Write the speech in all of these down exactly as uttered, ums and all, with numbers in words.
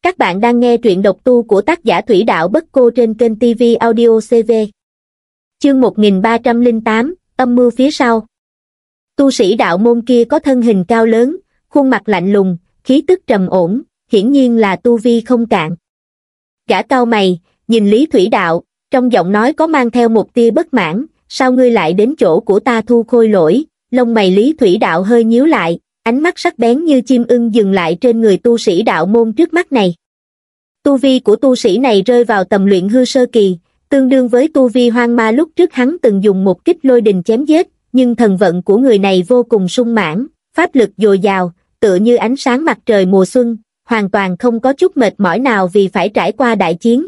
Các bạn đang nghe truyện độc tu của tác giả Thủy Đạo Bất Cô trên kênh ti vi Audio xê vê. Chương một nghìn ba trăm lẻ tám, âm mưu phía sau. Tu sĩ đạo môn kia có thân hình cao lớn, khuôn mặt lạnh lùng, khí tức trầm ổn, hiển nhiên là tu vi không cạn. Gã cau mày, nhìn Lý Thủy Đạo, trong giọng nói có mang theo một tia bất mãn, sao ngươi lại đến chỗ của ta thu khôi lỗi? Lông mày Lý Thủy Đạo hơi nhíu lại, ánh mắt sắc bén như chim ưng dừng lại trên người tu sĩ đạo môn trước mắt này. Tu vi của tu sĩ này rơi vào tầm luyện hư sơ kỳ, tương đương với tu vi hoang ma lúc trước hắn từng dùng một kích lôi đình chém giết, nhưng thần vận của người này vô cùng sung mãn, pháp lực dồi dào, tựa như ánh sáng mặt trời mùa xuân, hoàn toàn không có chút mệt mỏi nào vì phải trải qua đại chiến.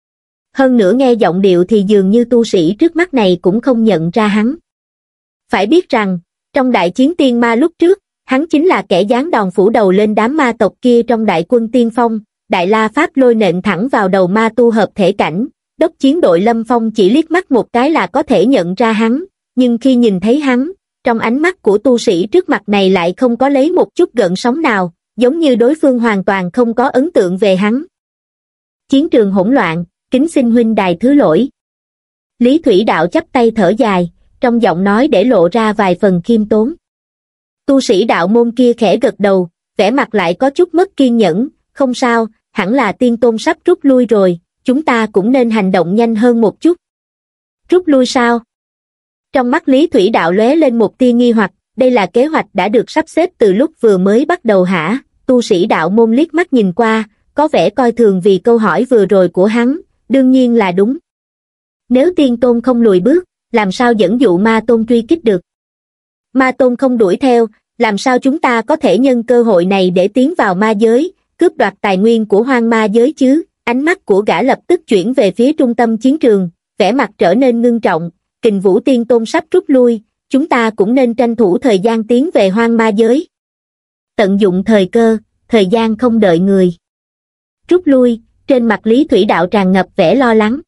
Hơn nữa nghe giọng điệu thì dường như tu sĩ trước mắt này cũng không nhận ra hắn. Phải biết rằng, trong đại chiến tiên ma lúc trước, hắn chính là kẻ giáng đòn phủ đầu lên đám ma tộc kia trong đại quân tiên phong, đại la pháp lôi nện thẳng vào đầu ma tu hợp thể cảnh, đốc chiến đội Lâm Phong chỉ liếc mắt một cái là có thể nhận ra hắn, nhưng khi nhìn thấy hắn, trong ánh mắt của tu sĩ trước mặt này lại không có lấy một chút gợn sóng nào, giống như đối phương hoàn toàn không có ấn tượng về hắn. Chiến trường hỗn loạn, kính xin huynh đài thứ lỗi. Lý Thủy Đạo chắp tay thở dài, trong giọng nói để lộ ra vài phần khiêm tốn. Tu sĩ đạo môn kia khẽ gật đầu, vẻ mặt lại có chút mất kiên nhẫn, không sao, hẳn là tiên tôn sắp rút lui rồi, chúng ta cũng nên hành động nhanh hơn một chút. Rút lui sao? Trong mắt Lý Thủy Đạo lóe lên một tia nghi hoặc, đây là kế hoạch đã được sắp xếp từ lúc vừa mới bắt đầu hả? Tu sĩ đạo môn liếc mắt nhìn qua, có vẻ coi thường vì câu hỏi vừa rồi của hắn, đương nhiên là đúng. Nếu tiên tôn không lùi bước, làm sao dẫn dụ ma tôn truy kích được? Ma tôn không đuổi theo, làm sao chúng ta có thể nhân cơ hội này để tiến vào ma giới, cướp đoạt tài nguyên của hoang ma giới chứ? Ánh mắt của gã lập tức chuyển về phía trung tâm chiến trường, vẻ mặt trở nên ngưng trọng, Kình Vũ tiên tôn sắp rút lui, chúng ta cũng nên tranh thủ thời gian tiến về hoang ma giới. Tận dụng thời cơ, thời gian không đợi người. Rút lui, trên mặt Lý Thủy Đạo tràn ngập vẻ lo lắng.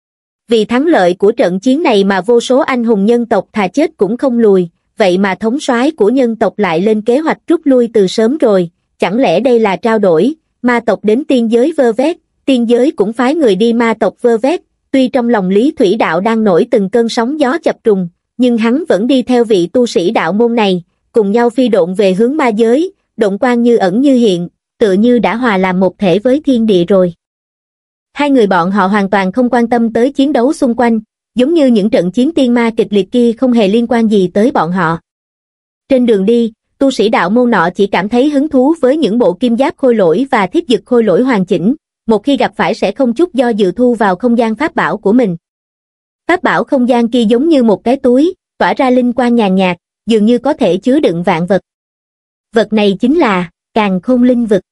Vì thắng lợi của trận chiến này mà vô số anh hùng nhân tộc thà chết cũng không lùi, vậy mà thống soái của nhân tộc lại lên kế hoạch rút lui từ sớm rồi, chẳng lẽ đây là trao đổi, ma tộc đến tiên giới vơ vét, tiên giới cũng phái người đi ma tộc vơ vét, tuy trong lòng Lý Thủy Đạo đang nổi từng cơn sóng gió chập trùng, nhưng hắn vẫn đi theo vị tu sĩ đạo môn này, cùng nhau phi độn về hướng ma giới, độn quang như ẩn như hiện, tựa như đã hòa làm một thể với thiên địa rồi. Hai người bọn họ hoàn toàn không quan tâm tới chiến đấu xung quanh, giống như những trận chiến tiên ma kịch liệt kia không hề liên quan gì tới bọn họ. Trên đường đi, tu sĩ đạo môn nọ chỉ cảm thấy hứng thú với những bộ kim giáp khôi lỗi và thiết dực khôi lỗi hoàn chỉnh, một khi gặp phải sẽ không chút do dự thu vào không gian pháp bảo của mình. Pháp bảo không gian kia giống như một cái túi, tỏa ra linh quang nhàn nhạt, dường như có thể chứa đựng vạn vật. Vật này chính là Càn Khôn Linh Vực.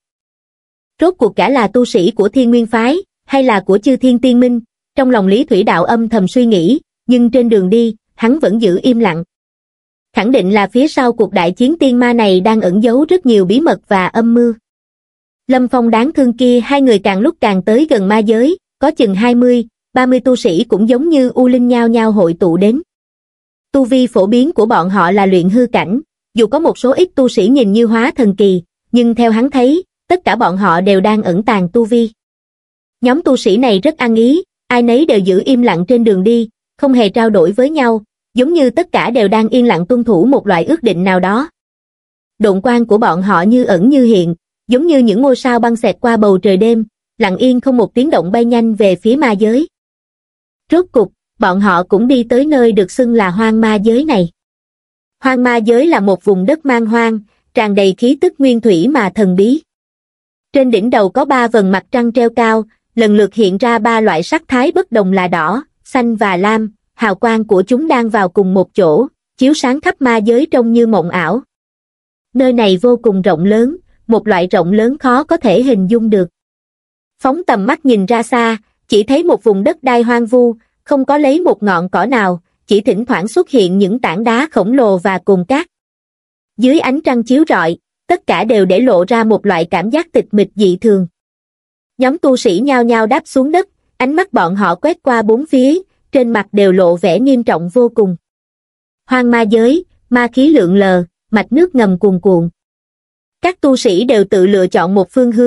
Rốt cuộc cả là tu sĩ của Thiên Nguyên Phái, hay là của Chư Thiên Tiên Minh, trong lòng Lý Thủy Đạo âm thầm suy nghĩ, nhưng trên đường đi, hắn vẫn giữ im lặng. Khẳng định là phía sau cuộc đại chiến tiên ma này đang ẩn giấu rất nhiều bí mật và âm mưu. Lâm Phong đáng thương kia, hai người càng lúc càng tới gần ma giới, có chừng hai mươi, ba mươi tu sĩ cũng giống như u linh nhao nhao hội tụ đến. Tu vi phổ biến của bọn họ là luyện hư cảnh, dù có một số ít tu sĩ nhìn như hóa thần kỳ, nhưng theo hắn thấy, tất cả bọn họ đều đang ẩn tàng tu vi. Nhóm tu sĩ này rất ăn ý, ai nấy đều giữ im lặng trên đường đi, không hề trao đổi với nhau, giống như tất cả đều đang yên lặng tuân thủ một loại ước định nào đó. Độn quang của bọn họ như ẩn như hiện, giống như những ngôi sao băng xẹt qua bầu trời đêm, lặng yên không một tiếng động bay nhanh về phía ma giới. Rốt cục, bọn họ cũng đi tới nơi được xưng là hoang ma giới này. Hoang ma giới là một vùng đất man hoang, tràn đầy khí tức nguyên thủy mà thần bí. Trên đỉnh đầu có ba vầng mặt trăng treo cao, lần lượt hiện ra ba loại sắc thái bất đồng là đỏ, xanh và lam, hào quang của chúng đang vào cùng một chỗ, chiếu sáng khắp ma giới trông như mộng ảo. Nơi này vô cùng rộng lớn, một loại rộng lớn khó có thể hình dung được. Phóng tầm mắt nhìn ra xa, chỉ thấy một vùng đất đai hoang vu, không có lấy một ngọn cỏ nào, chỉ thỉnh thoảng xuất hiện những tảng đá khổng lồ và cồn cát. Dưới ánh trăng chiếu rọi, tất cả đều để lộ ra một loại cảm giác tịch mịch dị thường. Nhóm tu sĩ nhao nhao đáp xuống đất, ánh mắt bọn họ quét qua bốn phía, trên mặt đều lộ vẻ nghiêm trọng vô cùng. Hoang ma giới, ma khí lượn lờ, mạch nước ngầm cuồn cuộn. Các tu sĩ đều tự lựa chọn một phương hướng,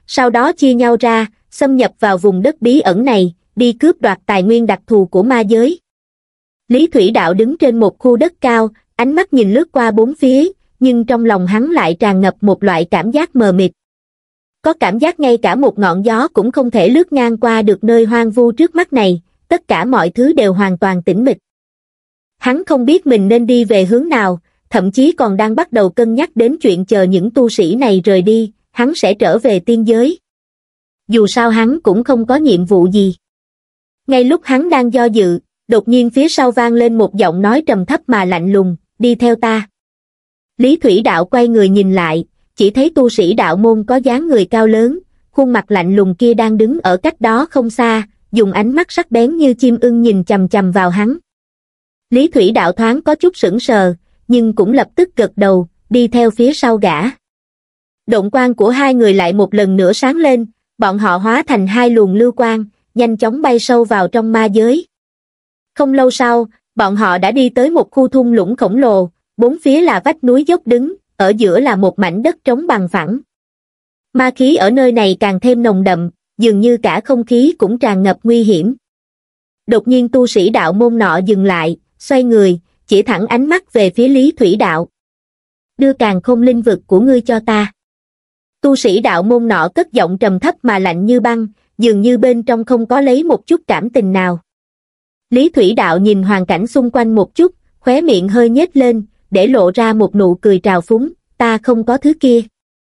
sau đó chia nhau ra, xâm nhập vào vùng đất bí ẩn này, đi cướp đoạt tài nguyên đặc thù của ma giới. Lý Thủy Đạo đứng trên một khu đất cao, ánh mắt nhìn lướt qua bốn phía, nhưng trong lòng hắn lại tràn ngập một loại cảm giác mờ mịt. Có cảm giác ngay cả một ngọn gió cũng không thể lướt ngang qua được nơi hoang vu trước mắt này, tất cả mọi thứ đều hoàn toàn tĩnh mịch. Hắn không biết mình nên đi về hướng nào, thậm chí còn đang bắt đầu cân nhắc đến chuyện chờ những tu sĩ này rời đi, hắn sẽ trở về tiên giới. Dù sao hắn cũng không có nhiệm vụ gì. Ngay lúc hắn đang do dự, đột nhiên phía sau vang lên một giọng nói trầm thấp mà lạnh lùng, đi theo ta. Lý Thủy Đạo quay người nhìn lại, chỉ thấy tu sĩ đạo môn có dáng người cao lớn, khuôn mặt lạnh lùng kia đang đứng ở cách đó không xa, dùng ánh mắt sắc bén như chim ưng nhìn chằm chằm vào hắn. Lý Thủy Đạo thoáng có chút sững sờ, nhưng cũng lập tức gật đầu, đi theo phía sau gã. Động quang của hai người lại một lần nữa sáng lên, bọn họ hóa thành hai luồng lưu quang, nhanh chóng bay sâu vào trong ma giới. Không lâu sau, bọn họ đã đi tới một khu thung lũng khổng lồ, bốn phía là vách núi dốc đứng, ở giữa là một mảnh đất trống bằng phẳng. Ma khí ở nơi này càng thêm nồng đậm, dường như cả không khí cũng tràn ngập nguy hiểm. Đột nhiên tu sĩ đạo môn nọ dừng lại, xoay người, chỉ thẳng ánh mắt về phía Lý Thủy Đạo. Đưa càn khôn linh vực của ngươi cho ta. Tu sĩ đạo môn nọ cất giọng trầm thấp mà lạnh như băng, dường như bên trong không có lấy một chút cảm tình nào. Lý Thủy Đạo nhìn hoàn cảnh xung quanh một chút, khóe miệng hơi nhếch lên, để lộ ra một nụ cười trào phúng, ta không có thứ kia.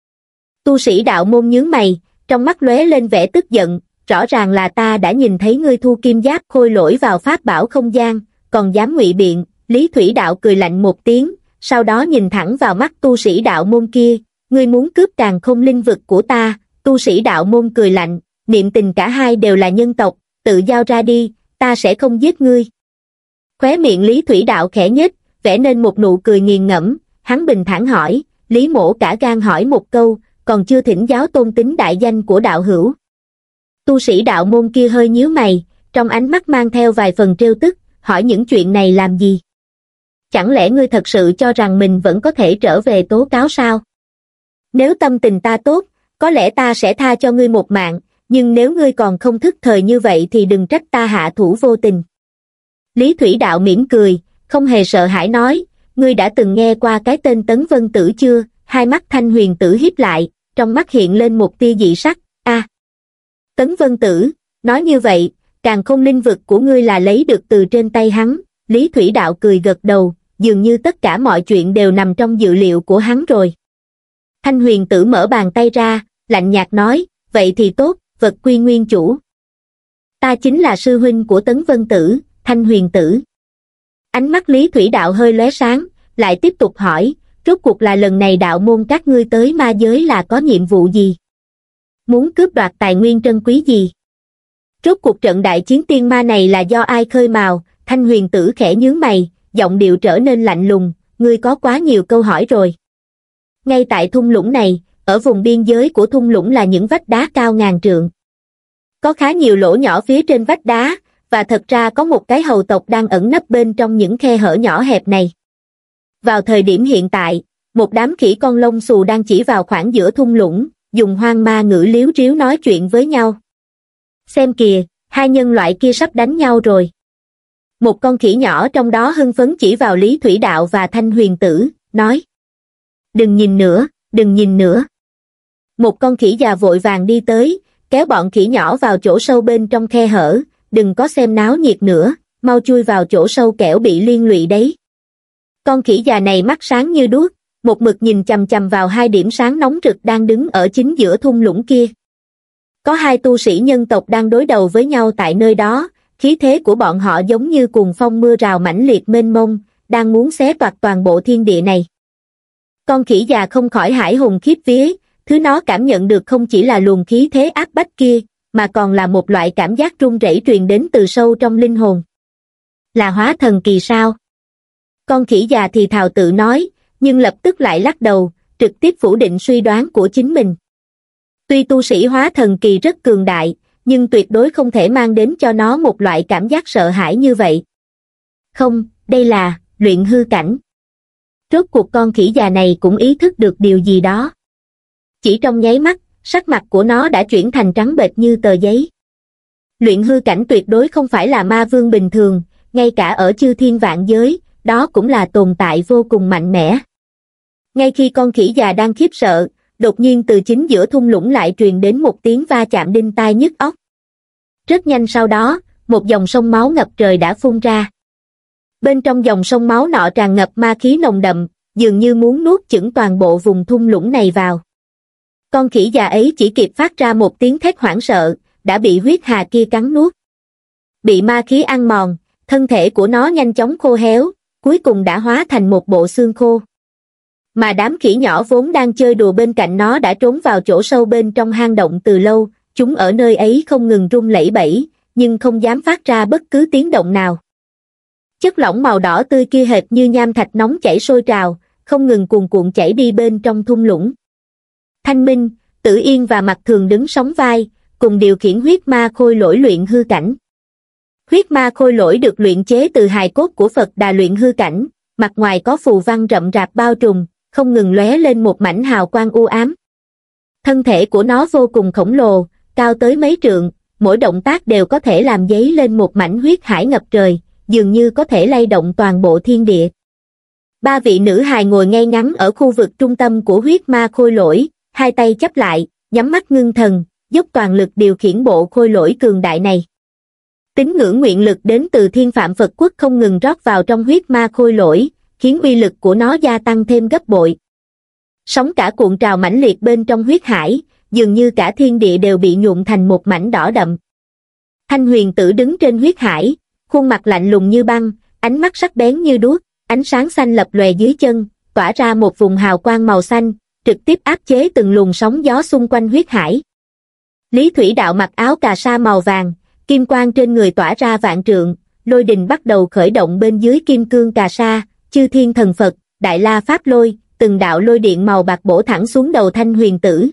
Tu sĩ đạo môn nhướng mày, trong mắt lóe lên vẻ tức giận, rõ ràng là ta đã nhìn thấy ngươi thu kim giáp khôi lỗi vào pháp bảo không gian, còn dám ngụy biện. Lý Thủy Đạo cười lạnh một tiếng, sau đó nhìn thẳng vào mắt tu sĩ đạo môn kia, ngươi muốn cướp càn khôn linh vực của ta. Tu sĩ đạo môn cười lạnh, niệm tình cả hai đều là nhân tộc, tự giao ra đi, ta sẽ không giết ngươi. Khóe miệng Lý Thủy Đạo khẽ nhếch, vẽ nên một nụ cười nghiền ngẫm, hắn bình thản hỏi, Lý Mỗ cả gan hỏi một câu, còn chưa thỉnh giáo tôn tính đại danh của đạo hữu. Tu sĩ đạo môn kia hơi nhíu mày, trong ánh mắt mang theo vài phần trêu tức, hỏi những chuyện này làm gì? Chẳng lẽ ngươi thật sự cho rằng mình vẫn có thể trở về tố cáo sao? Nếu tâm tình ta tốt, có lẽ ta sẽ tha cho ngươi một mạng, nhưng nếu ngươi còn không thức thời như vậy thì đừng trách ta hạ thủ vô tình. Lý Thủy Đạo mỉm cười, không hề sợ hãi nói, ngươi đã từng nghe qua cái tên Tấn Vân Tử chưa? Hai mắt Thanh Huyền Tử híp lại, trong mắt hiện lên một tia dị sắc, a, à, Tấn Vân Tử, nói như vậy, càn khôn linh vực của ngươi là lấy được từ trên tay hắn. Lý Thủy Đạo cười gật đầu, dường như tất cả mọi chuyện đều nằm trong dự liệu của hắn rồi. Thanh Huyền Tử mở bàn tay ra, lạnh nhạt nói, vậy thì tốt, vật quy nguyên chủ. Ta chính là sư huynh của Tấn Vân Tử, Thanh Huyền Tử. Ánh mắt Lý Thủy Đạo hơi lóe sáng, lại tiếp tục hỏi, rốt cuộc là lần này đạo môn các ngươi tới ma giới là có nhiệm vụ gì? Muốn cướp đoạt tài nguyên trân quý gì? Rốt cuộc trận đại chiến tiên ma này là do ai khơi mào? Thanh Huyền Tử khẽ nhướng mày, giọng điệu trở nên lạnh lùng, ngươi có quá nhiều câu hỏi rồi. Ngay tại thung lũng này, ở vùng biên giới của thung lũng là những vách đá cao ngàn trượng. Có khá nhiều lỗ nhỏ phía trên vách đá, và thật ra có một cái hầu tộc đang ẩn nấp bên trong những khe hở nhỏ hẹp này. Vào thời điểm hiện tại, một đám khỉ con lông xù đang chỉ vào khoảng giữa thung lũng, dùng hoang ma ngữ líu ríu nói chuyện với nhau. Xem kìa, hai nhân loại kia sắp đánh nhau rồi. Một con khỉ nhỏ trong đó hưng phấn chỉ vào Lý Thủy Đạo và Thanh Huyền Tử, nói. Đừng nhìn nữa, đừng nhìn nữa. Một con khỉ già vội vàng đi tới, kéo bọn khỉ nhỏ vào chỗ sâu bên trong khe hở, đừng có xem náo nhiệt nữa, mau chui vào chỗ sâu kẻo bị liên lụy đấy. Con khỉ già này mắt sáng như đuốc, một mực nhìn chằm chằm vào hai điểm sáng nóng rực đang đứng ở chính giữa thung lũng kia. Có hai tu sĩ nhân tộc đang đối đầu với nhau tại nơi đó, khí thế của bọn họ giống như cuồng phong mưa rào mãnh liệt mênh mông, đang muốn xé toạc toàn bộ thiên địa này. Con khỉ già không khỏi hãi hùng khiếp vía, thứ nó cảm nhận được không chỉ là luồng khí thế áp bách kia, mà còn là một loại cảm giác run rẩy truyền đến từ sâu trong linh hồn. Là hóa thần kỳ sao? Con khỉ già thì thào tự nói, nhưng lập tức lại lắc đầu, trực tiếp phủ định suy đoán của chính mình. Tuy tu sĩ hóa thần kỳ rất cường đại, nhưng tuyệt đối không thể mang đến cho nó một loại cảm giác sợ hãi như vậy. Không, đây là luyện hư cảnh. Rốt cuộc con khỉ già này cũng ý thức được điều gì đó. Chỉ trong nháy mắt, sắc mặt của nó đã chuyển thành trắng bệch như tờ giấy. Luyện hư cảnh tuyệt đối không phải là ma vương bình thường, ngay cả ở chư thiên vạn giới, đó cũng là tồn tại vô cùng mạnh mẽ. Ngay khi con khỉ già đang khiếp sợ, đột nhiên từ chính giữa thung lũng lại truyền đến một tiếng va chạm đinh tai nhức óc. Rất nhanh sau đó, một dòng sông máu ngập trời đã phun ra. Bên trong dòng sông máu nọ tràn ngập ma khí nồng đậm, dường như muốn nuốt chửng toàn bộ vùng thung lũng này vào. Con khỉ già ấy chỉ kịp phát ra một tiếng thét hoảng sợ, đã bị huyết hà kia cắn nuốt. Bị ma khí ăn mòn, thân thể của nó nhanh chóng khô héo, cuối cùng đã hóa thành một bộ xương khô. Mà đám khỉ nhỏ vốn đang chơi đùa bên cạnh nó đã trốn vào chỗ sâu bên trong hang động từ lâu, chúng ở nơi ấy không ngừng rung lẩy bẩy, nhưng không dám phát ra bất cứ tiếng động nào. Chất lỏng màu đỏ tươi kia hệt như nham thạch nóng chảy sôi trào, không ngừng cuồn cuộn chảy đi bên trong thung lũng. Thanh Minh, Tử Yên và Mặc Thường đứng sóng vai, cùng điều khiển huyết ma khôi lỗi luyện hư cảnh. Huyết ma khôi lỗi được luyện chế từ hài cốt của Phật Đà luyện hư cảnh, mặt ngoài có phù văn rậm rạp bao trùm, không ngừng lóe lên một mảnh hào quang u ám. Thân thể của nó vô cùng khổng lồ, cao tới mấy trượng, mỗi động tác đều có thể làm dấy lên một mảnh huyết hải ngập trời, dường như có thể lay động toàn bộ thiên địa. Ba vị nữ hài ngồi ngay ngắn ở khu vực trung tâm của huyết ma khôi lỗi, hai tay chắp lại, nhắm mắt ngưng thần, dốc toàn lực điều khiển bộ khôi lỗi cường đại này. Tín ngưỡng nguyện lực đến từ Thiên Phạm Phật Quốc không ngừng rót vào trong huyết ma khôi lỗi, khiến uy lực của nó gia tăng thêm gấp bội. Sóng cả cuộn trào mãnh liệt bên trong huyết hải, dường như cả thiên địa đều bị nhuộm thành một mảnh đỏ đậm. Thanh Huyền Tử đứng trên huyết hải, khuôn mặt lạnh lùng như băng, ánh mắt sắc bén như đuốc, ánh sáng xanh lập lòe dưới chân, tỏa ra một vùng hào quang màu xanh, trực tiếp áp chế từng luồng sóng gió xung quanh huyết hải. Lý Thủy Đạo mặc áo cà sa màu vàng, kim quang trên người tỏa ra vạn trượng, lôi đình bắt đầu khởi động bên dưới kim cương cà sa, chư thiên thần Phật, đại la pháp lôi, từng đạo lôi điện màu bạc bổ thẳng xuống đầu Thanh Huyền Tử.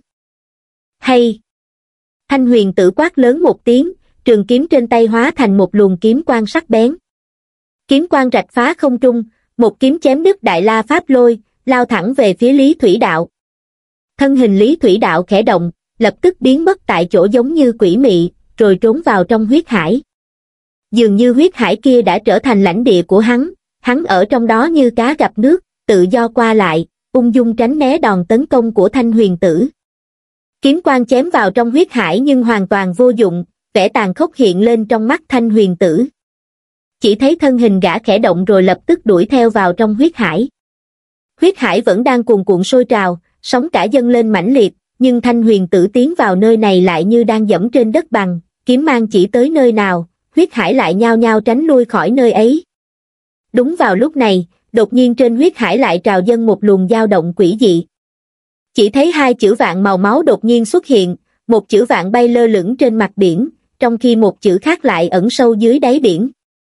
Hay! Thanh Huyền Tử quát lớn một tiếng, trường kiếm trên tay hóa thành một luồng kiếm quang sắc bén. Kiếm quang rạch phá không trung, một kiếm chém đứt đại la pháp lôi, lao thẳng về phía Lý Thủy Đạo. Thân hình Lý Thủy Đạo khẽ động, lập tức biến mất tại chỗ giống như quỷ mị, rồi trốn vào trong huyết hải. Dường như huyết hải kia đã trở thành lãnh địa của hắn, hắn ở trong đó như cá gặp nước, tự do qua lại, ung dung tránh né đòn tấn công của Thanh Huyền Tử. Kiếm quang chém vào trong huyết hải nhưng hoàn toàn vô dụng, vẻ tàn khốc hiện lên trong mắt Thanh Huyền Tử. Chỉ thấy thân hình gã khẽ động rồi lập tức đuổi theo vào trong huyết hải. Huyết hải vẫn đang cuồn cuộn sôi trào, sóng cả dâng lên mãnh liệt, nhưng Thanh Huyền Tử tiến vào nơi này lại như đang dẫm trên đất bằng, kiếm mang chỉ tới nơi nào, huyết hải lại nhao nhao tránh lui khỏi nơi ấy. Đúng vào lúc này, đột nhiên trên huyết hải lại trào dâng một luồng dao động quỷ dị. Chỉ thấy hai chữ vạn màu máu đột nhiên xuất hiện, một chữ vạn bay lơ lửng trên mặt biển, trong khi một chữ khác lại ẩn sâu dưới đáy biển.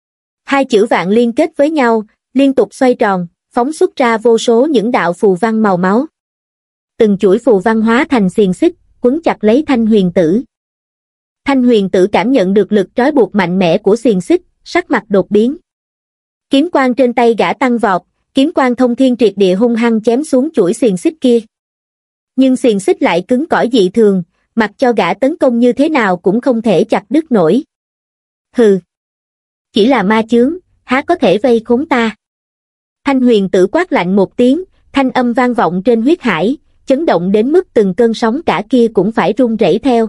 Hai chữ vạn liên kết với nhau, liên tục xoay tròn, phóng xuất ra vô số những đạo phù văn màu máu. Từng chuỗi phù văn hóa thành xiềng xích, quấn chặt lấy Thanh Huyền Tử. Thanh Huyền Tử cảm nhận được lực trói buộc mạnh mẽ của xiềng xích, sắc mặt đột biến. Kiếm quang trên tay gã tăng vọt, kiếm quang thông thiên triệt địa hung hăng chém xuống chuỗi xiềng xích kia. Nhưng xiềng xích lại cứng cỏi dị thường, mặc cho gã tấn công như thế nào cũng không thể chặt đứt nổi. Hừ! Chỉ là ma chướng, há có thể vây khốn ta? Thanh Huyền Tử quát lạnh một tiếng, thanh âm vang vọng trên huyết hải, chấn động đến mức từng cơn sóng cả kia cũng phải rung rẩy theo.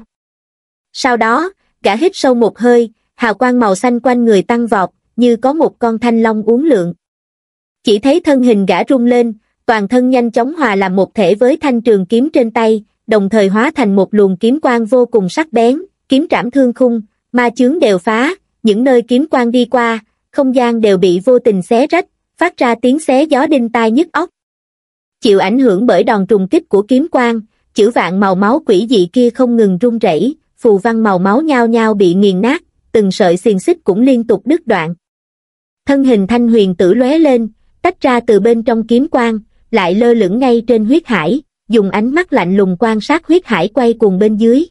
Sau đó, gã hít sâu một hơi, hào quang màu xanh quanh người tăng vọt, như có một con thanh long uốn lượn. Chỉ thấy thân hình gã rung lên, toàn thân nhanh chóng hòa làm một thể với thanh trường kiếm trên tay, đồng thời hóa thành một luồng kiếm quang vô cùng sắc bén, kiếm trảm thương khung, ma chướng đều phá, những nơi kiếm quang đi qua, không gian đều bị vô tình xé rách, phát ra tiếng xé gió đinh tai nhức óc. Chịu ảnh hưởng bởi đòn trùng kích của kiếm quang, chữ vạn màu máu quỷ dị kia không ngừng rung rẩy, phù văn màu máu nhao nhao bị nghiền nát, từng sợi xiềng xích cũng liên tục đứt đoạn. Thân hình Thanh Huyền Tử lóe lên, tách ra từ bên trong kiếm quang, lại lơ lửng ngay trên huyết hải, dùng ánh mắt lạnh lùng quan sát huyết hải quay cuồng bên dưới.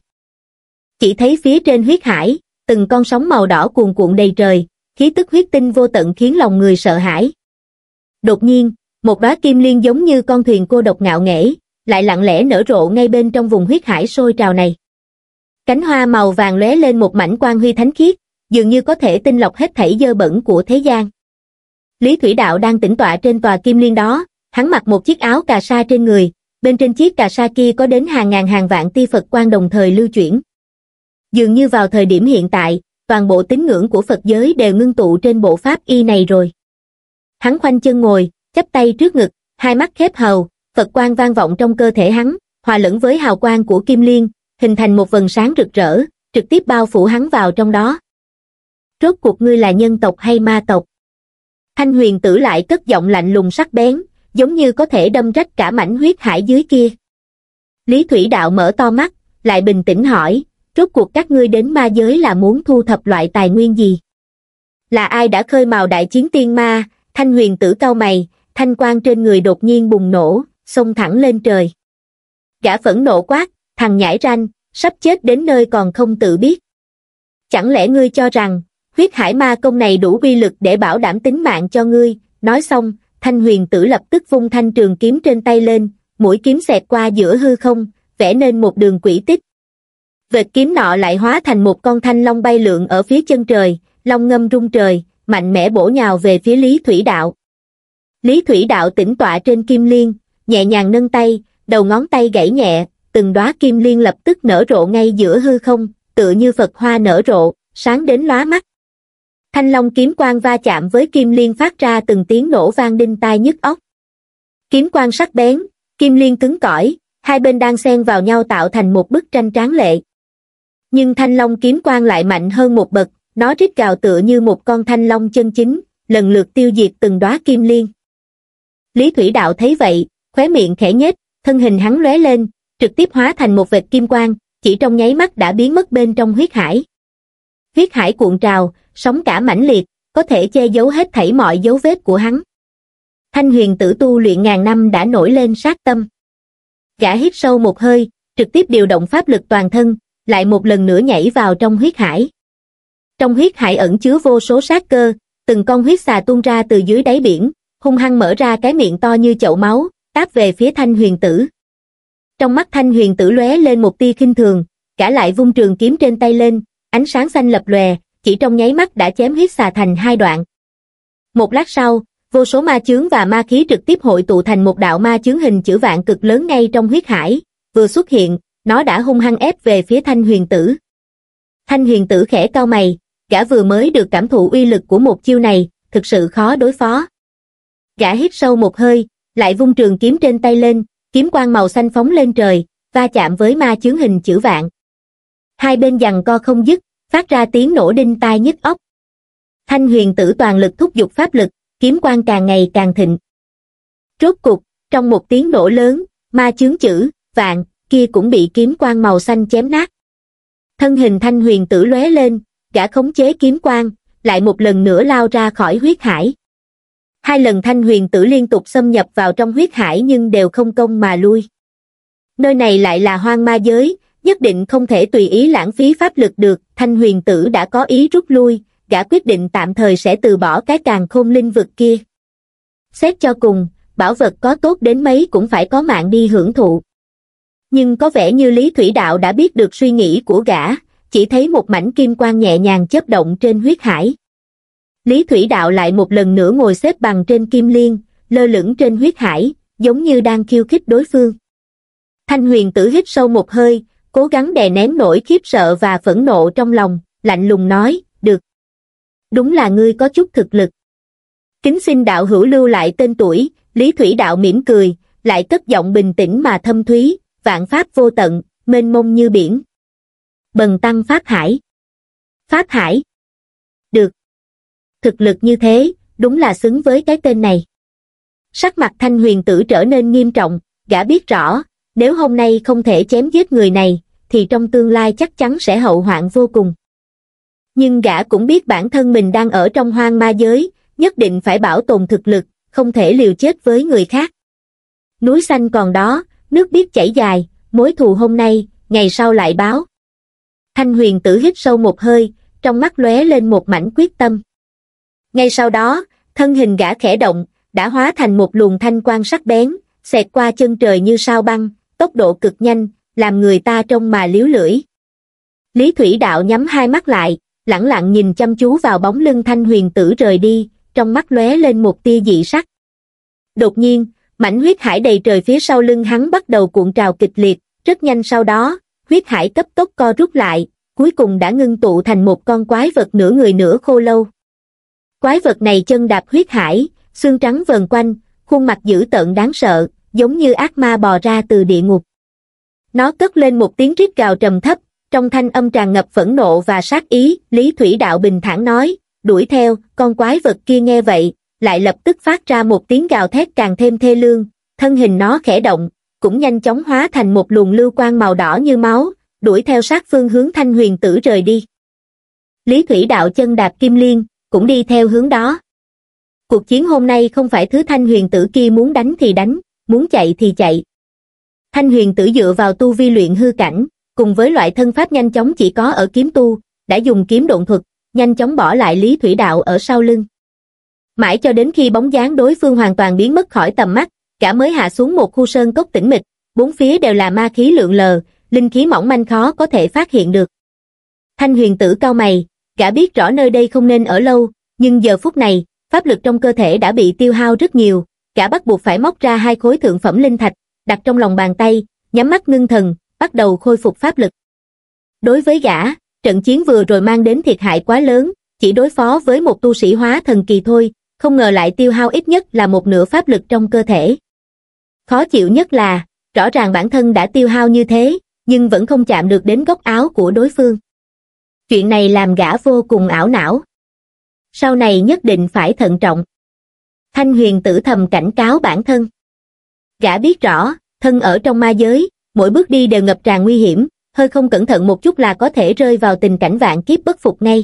Chỉ thấy phía trên huyết hải, từng con sóng màu đỏ cuồn cuộn đầy trời, khí tức huyết tinh vô tận khiến lòng người sợ hãi. Đột nhiên, một đóa kim liên giống như con thuyền cô độc ngạo nghễ, lại lặng lẽ nở rộ ngay bên trong vùng huyết hải sôi trào này. Cánh hoa màu vàng lóe lên một mảnh quang huy thánh khiết, dường như có thể tinh lọc hết thảy dơ bẩn của thế gian. Lý Thủy Đạo đang tĩnh tọa trên tòa kim liên đó, hắn mặc một chiếc áo cà sa trên người, bên trên chiếc cà sa kia có đến hàng ngàn hàng vạn tia Phật quang đồng thời lưu chuyển. Dường như vào thời điểm hiện tại, toàn bộ tín ngưỡng của Phật giới đều ngưng tụ trên bộ pháp y này rồi. Hắn khoanh chân ngồi, chắp tay trước ngực, hai mắt khép hờ, Phật quang vang vọng trong cơ thể hắn, hòa lẫn với hào quang của kim liên, hình thành một vầng sáng rực rỡ, trực tiếp bao phủ hắn vào trong đó. Rốt cuộc ngươi là nhân tộc hay ma tộc? Thanh Huyền Tử lại cất giọng lạnh lùng sắc bén, giống như có thể đâm rách cả mảnh huyết hải dưới kia. Lý Thủy Đạo mở to mắt, lại bình tĩnh hỏi, rốt cuộc các ngươi đến ma giới là muốn thu thập loại tài nguyên gì? Là ai đã khơi mào đại chiến tiên ma? Thanh Huyền Tử cau mày, thanh quang trên người đột nhiên bùng nổ, xông thẳng lên trời. Gã phẫn nộ quát, thằng nhãi ranh, sắp chết đến nơi còn không tự biết. Chẳng lẽ ngươi cho rằng, huyết hải ma công này đủ uy lực để bảo đảm tính mạng cho ngươi? Nói xong, Thanh Huyền Tử lập tức vung thanh trường kiếm trên tay lên, mũi kiếm xẹt qua giữa hư không, vẽ nên một đường quỹ tích. Vệt kiếm nọ lại hóa thành một con thanh long bay lượn ở phía chân trời, long ngâm rung trời, mạnh mẽ bổ nhào về phía Lý Thủy Đạo. Lý Thủy Đạo tĩnh tọa trên kim liên, nhẹ nhàng nâng tay, đầu ngón tay gãy nhẹ, từng đóa kim liên lập tức nở rộ ngay giữa hư không, tựa như Phật hoa nở rộ, sáng đến lóa mắt. Thanh long kiếm quang va chạm với kim liên phát ra từng tiếng nổ vang đinh tai nhức óc. Kiếm quang sắc bén, kim liên cứng cỏi, hai bên đang xen vào nhau tạo thành một bức tranh tráng lệ. Nhưng thanh long kiếm quang lại mạnh hơn một bậc, nó rít gào tựa như một con thanh long chân chính, lần lượt tiêu diệt từng đóa kim liên. Lý Thủy Đạo thấy vậy, khóe miệng khẽ nhếch, thân hình hắn lóe lên, trực tiếp hóa thành một vệt kim quang, chỉ trong nháy mắt đã biến mất bên trong huyết hải. Huyết hải cuộn trào, sóng cả mãnh liệt, có thể che giấu hết thảy mọi dấu vết của hắn. Thanh Huyền Tử tu luyện ngàn năm đã nổi lên sát tâm. Gã hít sâu một hơi, trực tiếp điều động pháp lực toàn thân, lại một lần nữa nhảy vào trong huyết hải. Trong huyết hải ẩn chứa vô số sát cơ, từng con huyết xà tuôn ra từ dưới đáy biển, hung hăng mở ra cái miệng to như chậu máu, táp về phía Thanh Huyền Tử. Trong mắt Thanh Huyền Tử lóe lên một tia khinh thường, gã lại vung trường kiếm trên tay lên, ánh sáng xanh lập lòe, chỉ trong nháy mắt đã chém huyết xà thành hai đoạn. Một lát sau, vô số ma chướng và ma khí trực tiếp hội tụ thành một đạo ma chướng hình chữ vạn cực lớn ngay trong huyết hải, vừa xuất hiện, nó đã hung hăng ép về phía Thanh Huyền Tử. Thanh Huyền Tử khẽ cau mày, gã vừa mới được cảm thụ uy lực của một chiêu này, thực sự khó đối phó. Gã hít sâu một hơi, lại vung trường kiếm trên tay lên, kiếm quang màu xanh phóng lên trời, va chạm với ma chướng hình chữ vạn. Hai bên giằng co không dứt, phát ra tiếng nổ đinh tai nhức óc. Thanh Huyền Tử toàn lực thúc giục pháp lực, kiếm quang càng ngày càng thịnh. Rốt cục, trong một tiếng nổ lớn, ma chướng chữ vạn kia cũng bị kiếm quang màu xanh chém nát. Thân hình Thanh Huyền Tử lóe lên, gã khống chế kiếm quang, lại một lần nữa lao ra khỏi huyết hải. Hai lần Thanh Huyền Tử liên tục xâm nhập vào trong huyết hải nhưng đều không công mà lui. Nơi này lại là hoang ma giới, nhất định không thể tùy ý lãng phí pháp lực được. Thanh Huyền Tử đã có ý rút lui, gã quyết định tạm thời sẽ từ bỏ cái càn khôn linh vực kia. Xét cho cùng, bảo vật có tốt đến mấy cũng phải có mạng đi hưởng thụ. Nhưng có vẻ như Lý Thủy Đạo đã biết được suy nghĩ của gã, chỉ thấy một mảnh kim quang nhẹ nhàng chớp động trên huyết hải. Lý Thủy Đạo lại một lần nữa ngồi xếp bằng trên kim liên, lơ lửng trên huyết hải, giống như đang khiêu khích đối phương. Thanh Huyền Tử hít sâu một hơi, cố gắng đè nén nỗi khiếp sợ và phẫn nộ trong lòng, lạnh lùng nói, được. Đúng là ngươi có chút thực lực. Kính xin đạo hữu lưu lại tên tuổi. Lý Thủy Đạo mỉm cười, lại cất giọng bình tĩnh mà thâm thúy, vạn pháp vô tận, mênh mông như biển. Bần tăng Pháp Hải. Pháp Hải. Được. Thực lực như thế, đúng là xứng với cái tên này. Sắc mặt Thanh Huyền Tử trở nên nghiêm trọng, gã biết rõ, nếu hôm nay không thể chém giết người này, thì trong tương lai chắc chắn sẽ hậu hoạn vô cùng. Nhưng gã cũng biết bản thân mình đang ở trong hoang ma giới, nhất định phải bảo tồn thực lực, không thể liều chết với người khác. Núi xanh còn đó, nước biết chảy dài, mối thù hôm nay, ngày sau lại báo. Thanh Huyền Tử hít sâu một hơi, trong mắt lóe lên một mảnh quyết tâm. Ngay sau đó, thân hình gã khẽ động, đã hóa thành một luồng thanh quang sắc bén, xẹt qua chân trời như sao băng, tốc độ cực nhanh, làm người ta trông mà líu lưỡi. Lý Thủy Đạo nhắm hai mắt lại, lẳng lặng nhìn chăm chú vào bóng lưng Thanh Huyền Tử rời đi, trong mắt lóe lên một tia dị sắc. Đột nhiên, mảnh huyết hải đầy trời phía sau lưng hắn bắt đầu cuộn trào kịch liệt, rất nhanh sau đó, huyết hải cấp tốc co rút lại, cuối cùng đã ngưng tụ thành một con quái vật nửa người nửa khô lâu. Quái vật này chân đạp huyết hải, xương trắng vờn quanh, khuôn mặt dữ tợn đáng sợ, giống như ác ma bò ra từ địa ngục. Nó cất lên một tiếng rít gào trầm thấp, trong thanh âm tràn ngập phẫn nộ và sát ý. Lý Thủy Đạo bình thản nói, đuổi theo. Con quái vật kia nghe vậy, lại lập tức phát ra một tiếng gào thét càng thêm thê lương, thân hình nó khẽ động, cũng nhanh chóng hóa thành một luồng lưu quang màu đỏ như máu, đuổi theo sát phương hướng Thanh Huyền Tử rời đi. Lý Thủy Đạo chân đạp kim liên, cũng đi theo hướng đó. Cuộc chiến hôm nay không phải thứ Thanh Huyền Tử kia muốn đánh thì đánh, muốn chạy thì chạy. Thanh Huyền Tử dựa vào tu vi luyện hư cảnh, cùng với loại thân pháp nhanh chóng chỉ có ở kiếm tu, đã dùng kiếm độn thuật, nhanh chóng bỏ lại Lý Thủy Đạo ở sau lưng. Mãi cho đến khi bóng dáng đối phương hoàn toàn biến mất khỏi tầm mắt, cả mới hạ xuống một khu sơn cốc tĩnh mịch, bốn phía đều là ma khí lượn lờ, linh khí mỏng manh khó có thể phát hiện được. Thanh Huyền Tử cau mày, gã biết rõ nơi đây không nên ở lâu, nhưng giờ phút này, pháp lực trong cơ thể đã bị tiêu hao rất nhiều, gã bắt buộc phải móc ra hai khối thượng phẩm linh thạch, đặt trong lòng bàn tay, nhắm mắt ngưng thần, bắt đầu khôi phục pháp lực. Đối với gã, trận chiến vừa rồi mang đến thiệt hại quá lớn, chỉ đối phó với một tu sĩ hóa thần kỳ thôi, không ngờ lại tiêu hao ít nhất là một nửa pháp lực trong cơ thể. Khó chịu nhất là, rõ ràng bản thân đã tiêu hao như thế, nhưng vẫn không chạm được đến góc áo của đối phương. Chuyện này làm gã vô cùng ảo não. Sau này nhất định phải thận trọng. Thanh Huyền Tử thầm cảnh cáo bản thân. Gã biết rõ, thân ở trong ma giới, mỗi bước đi đều ngập tràn nguy hiểm, hơi không cẩn thận một chút là có thể rơi vào tình cảnh vạn kiếp bất phục ngay.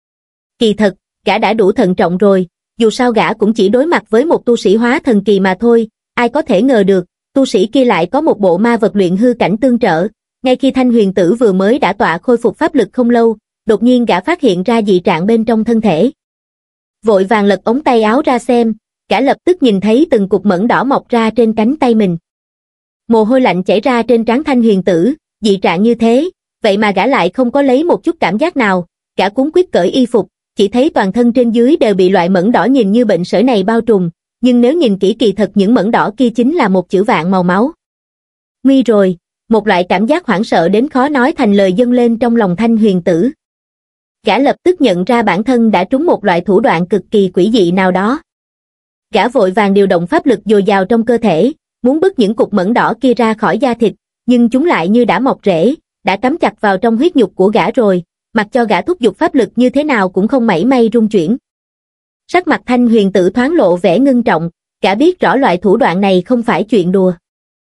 Kỳ thật, gã đã đủ thận trọng rồi, dù sao gã cũng chỉ đối mặt với một tu sĩ hóa thần kỳ mà thôi, ai có thể ngờ được, tu sĩ kia lại có một bộ ma vật luyện hư cảnh tương trợ. Ngay khi Thanh Huyền Tử vừa mới đã tọa khôi phục pháp lực không lâu, đột nhiên gã phát hiện ra dị trạng bên trong thân thể. Vội vàng lật ống tay áo ra xem, gã lập tức nhìn thấy từng cục mẩn đỏ mọc ra trên cánh tay mình. Mồ hôi lạnh chảy ra trên trán Thanh Huyền Tử, dị trạng như thế, vậy mà gã lại không có lấy một chút cảm giác nào, gã cuống quýt cởi y phục, chỉ thấy toàn thân trên dưới đều bị loại mẩn đỏ nhìn như bệnh sởi này bao trùm, nhưng nếu nhìn kỹ kỳ thật những mẩn đỏ kia chính là một chữ vạn màu máu. Nguy rồi, một loại cảm giác hoảng sợ đến khó nói thành lời dâng lên trong lòng Thanh Huyền Tử. Gã lập tức nhận ra bản thân đã trúng một loại thủ đoạn cực kỳ quỷ dị nào đó. Gã vội vàng điều động pháp lực dồi dào trong cơ thể, muốn bứt những cục mẩn đỏ kia ra khỏi da thịt, nhưng chúng lại như đã mọc rễ, đã cắm chặt vào trong huyết nhục của gã rồi, mặc cho gã thúc giục pháp lực như thế nào cũng không mảy may rung chuyển. Sắc mặt Thanh Huyền Tử thoáng lộ vẻ ngưng trọng, gã biết rõ loại thủ đoạn này không phải chuyện đùa.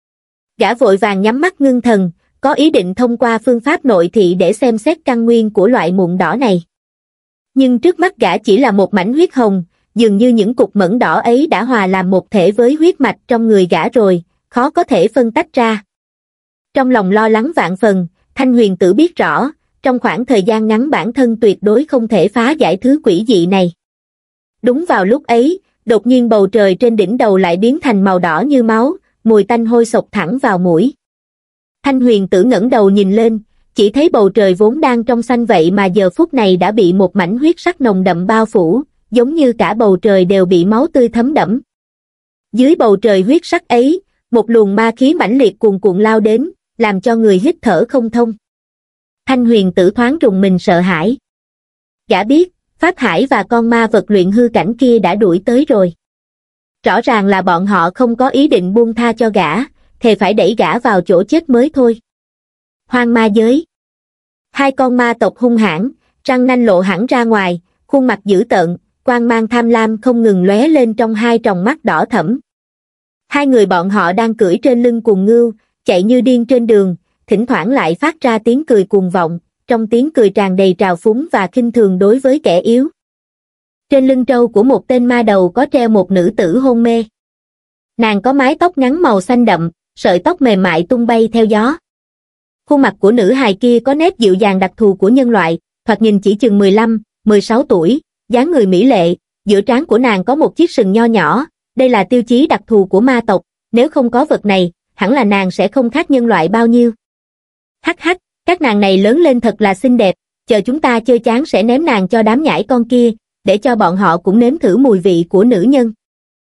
Gã vội vàng nhắm mắt ngưng thần, có ý định thông qua phương pháp nội thị để xem xét căn nguyên của loại mụn đỏ này. Nhưng trước mắt gã chỉ là một mảnh huyết hồng, dường như những cục mẩn đỏ ấy đã hòa làm một thể với huyết mạch trong người gã rồi, khó có thể phân tách ra. Trong lòng lo lắng vạn phần, Thanh Huyền Tử biết rõ, trong khoảng thời gian ngắn bản thân tuyệt đối không thể phá giải thứ quỷ dị này. Đúng vào lúc ấy, đột nhiên bầu trời trên đỉnh đầu lại biến thành màu đỏ như máu, mùi tanh hôi xộc thẳng vào mũi. Thanh Huyền Tử ngẩng đầu nhìn lên, chỉ thấy bầu trời vốn đang trong xanh vậy mà giờ phút này đã bị một mảnh huyết sắc nồng đậm bao phủ, giống như cả bầu trời đều bị máu tươi thấm đẫm. Dưới bầu trời huyết sắc ấy, một luồng ma khí mãnh liệt cuồn cuộn lao đến, làm cho người hít thở không thông. Thanh Huyền Tử thoáng rùng mình sợ hãi. Gã biết, Pháp Hải và con ma vật luyện hư cảnh kia đã đuổi tới rồi. Rõ ràng là bọn họ không có ý định buông tha cho gã, thề phải đẩy gã vào chỗ chết mới thôi. Hoang ma giới. Hai con ma tộc hung hãn, răng nanh lộ hẳn ra ngoài, khuôn mặt dữ tợn, quang mang tham lam không ngừng lóe lên trong hai tròng mắt đỏ thẫm. Hai người bọn họ đang cưỡi trên lưng cuồng ngưu, chạy như điên trên đường, thỉnh thoảng lại phát ra tiếng cười cuồng vọng, trong tiếng cười tràn đầy trào phúng và khinh thường đối với kẻ yếu. Trên lưng trâu của một tên ma đầu có treo một nữ tử hôn mê. Nàng có mái tóc ngắn màu xanh đậm, sợi tóc mềm mại tung bay theo gió. Khuôn mặt của nữ hài kia có nét dịu dàng đặc thù của nhân loại, thoạt nhìn chỉ chừng mười lăm, mười sáu tuổi, dáng người mỹ lệ, giữa trán của nàng có một chiếc sừng nho nhỏ, đây là tiêu chí đặc thù của ma tộc, nếu không có vật này, hẳn là nàng sẽ không khác nhân loại bao nhiêu. Hắc hắc, các nàng này lớn lên thật là xinh đẹp, chờ chúng ta chơi chán sẽ ném nàng cho đám nhãi con kia, để cho bọn họ cũng nếm thử mùi vị của nữ nhân.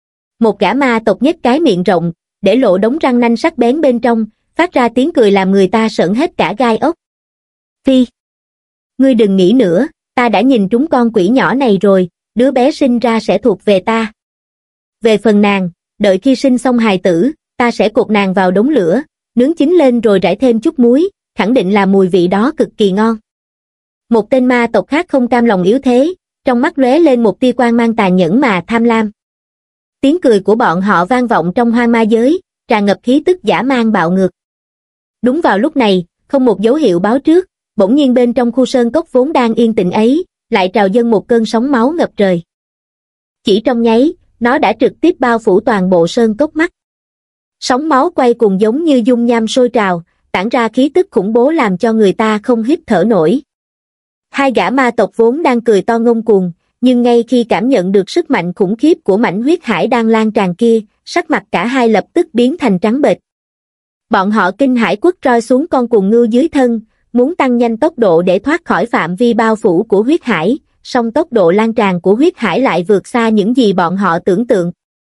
Một gã ma tộc nhếch cái miệng rộng, để lộ đống răng nanh sắc bén bên trong, phát ra tiếng cười làm người ta sởn hết cả gai ốc. Phi! Ngươi đừng nghĩ nữa, ta đã nhìn trúng con quỷ nhỏ này rồi, đứa bé sinh ra sẽ thuộc về ta. Về phần nàng, đợi khi sinh xong hài tử, ta sẽ cột nàng vào đống lửa, nướng chín lên rồi rải thêm chút muối, khẳng định là mùi vị đó cực kỳ ngon. Một tên ma tộc khác không cam lòng yếu thế, trong mắt lóe lên một tia quang mang tàn nhẫn mà tham lam. Tiếng cười của bọn họ vang vọng trong hoang ma giới, tràn ngập khí tức dã man bạo ngược. Đúng vào lúc này, không một dấu hiệu báo trước, bỗng nhiên bên trong khu sơn cốc vốn đang yên tĩnh ấy, lại trào dâng một cơn sóng máu ngập trời. Chỉ trong nháy, nó đã trực tiếp bao phủ toàn bộ sơn cốc mắt. Sóng máu quay cuồng giống như dung nham sôi trào, tản ra khí tức khủng bố làm cho người ta không hít thở nổi. Hai gã ma tộc vốn đang cười to ngông cuồng, nhưng ngay khi cảm nhận được sức mạnh khủng khiếp của mảnh huyết hải đang lan tràn kia, sắc mặt cả hai lập tức biến thành trắng bệch. Bọn họ kinh hãi quất roi xuống con cuồng ngưu dưới thân, muốn tăng nhanh tốc độ để thoát khỏi phạm vi bao phủ của huyết hải, song tốc độ lan tràn của huyết hải lại vượt xa những gì bọn họ tưởng tượng.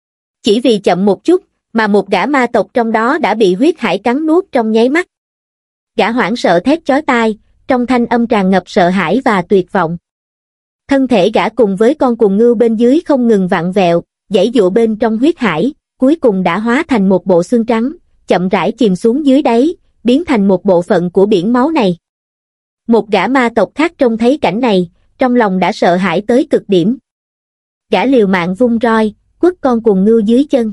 Chỉ vì chậm một chút, mà một gã ma tộc trong đó đã bị huyết hải cắn nuốt trong nháy mắt. Gã hoảng sợ thét chói tai, trong thanh âm tràn ngập sợ hãi và tuyệt vọng. Thân thể gã cùng với con cuồng ngưu bên dưới không ngừng vặn vẹo, giãy giụa bên trong huyết hải, cuối cùng đã hóa thành một bộ xương trắng, chậm rãi chìm xuống dưới đáy, biến thành một bộ phận của biển máu này. Một gã ma tộc khác trông thấy cảnh này, trong lòng đã sợ hãi tới cực điểm. Gã liều mạng vung roi, quất con cuồng ngưu dưới chân.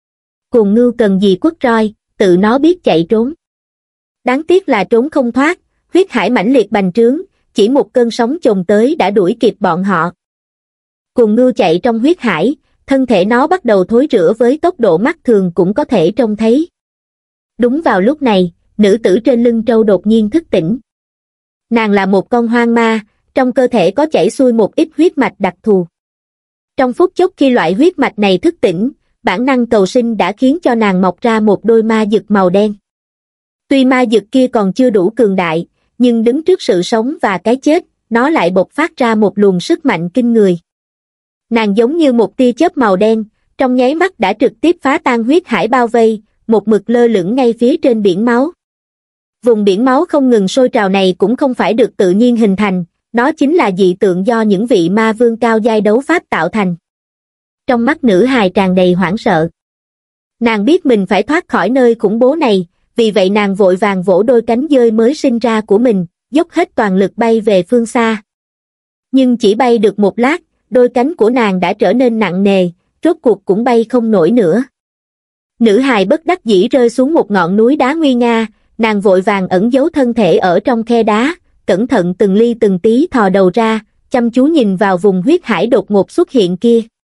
Cuồng ngưu cần gì quất roi, tự nó biết chạy trốn. Đáng tiếc là trốn không thoát, huyết hải mãnh liệt bành trướng, chỉ một cơn sóng chồm tới đã đuổi kịp bọn họ. Cuồng ngưu chạy trong huyết hải, thân thể nó bắt đầu thối rữa với tốc độ mắt thường cũng có thể trông thấy. Đúng vào lúc này, nữ tử trên lưng trâu đột nhiên thức tỉnh. Nàng là một con hoang ma, trong cơ thể có chảy xuôi một ít huyết mạch đặc thù. Trong phút chốc khi loại huyết mạch này thức tỉnh, bản năng cầu sinh đã khiến cho nàng mọc ra một đôi ma dực màu đen. Tuy ma dực kia còn chưa đủ cường đại, nhưng đứng trước sự sống và cái chết, nó lại bộc phát ra một luồng sức mạnh kinh người. Nàng giống như một tia chớp màu đen, trong nháy mắt đã trực tiếp phá tan huyết hải bao vây, một mực lơ lửng ngay phía trên biển máu. Vùng biển máu không ngừng sôi trào này cũng không phải được tự nhiên hình thành, nó chính là dị tượng do những vị ma vương cao giai đấu pháp tạo thành. Trong mắt nữ hài tràn đầy hoảng sợ. Nàng biết mình phải thoát khỏi nơi khủng bố này, vì vậy nàng vội vàng vỗ đôi cánh dơi mới sinh ra của mình, dốc hết toàn lực bay về phương xa. Nhưng chỉ bay được một lát, đôi cánh của nàng đã trở nên nặng nề, rốt cuộc cũng bay không nổi nữa. Nữ hài bất đắc dĩ rơi xuống một ngọn núi đá nguy nga, nàng vội vàng ẩn giấu thân thể ở trong khe đá, cẩn thận từng ly từng tí thò đầu ra, chăm chú nhìn vào vùng huyết hải đột ngột xuất hiện kia.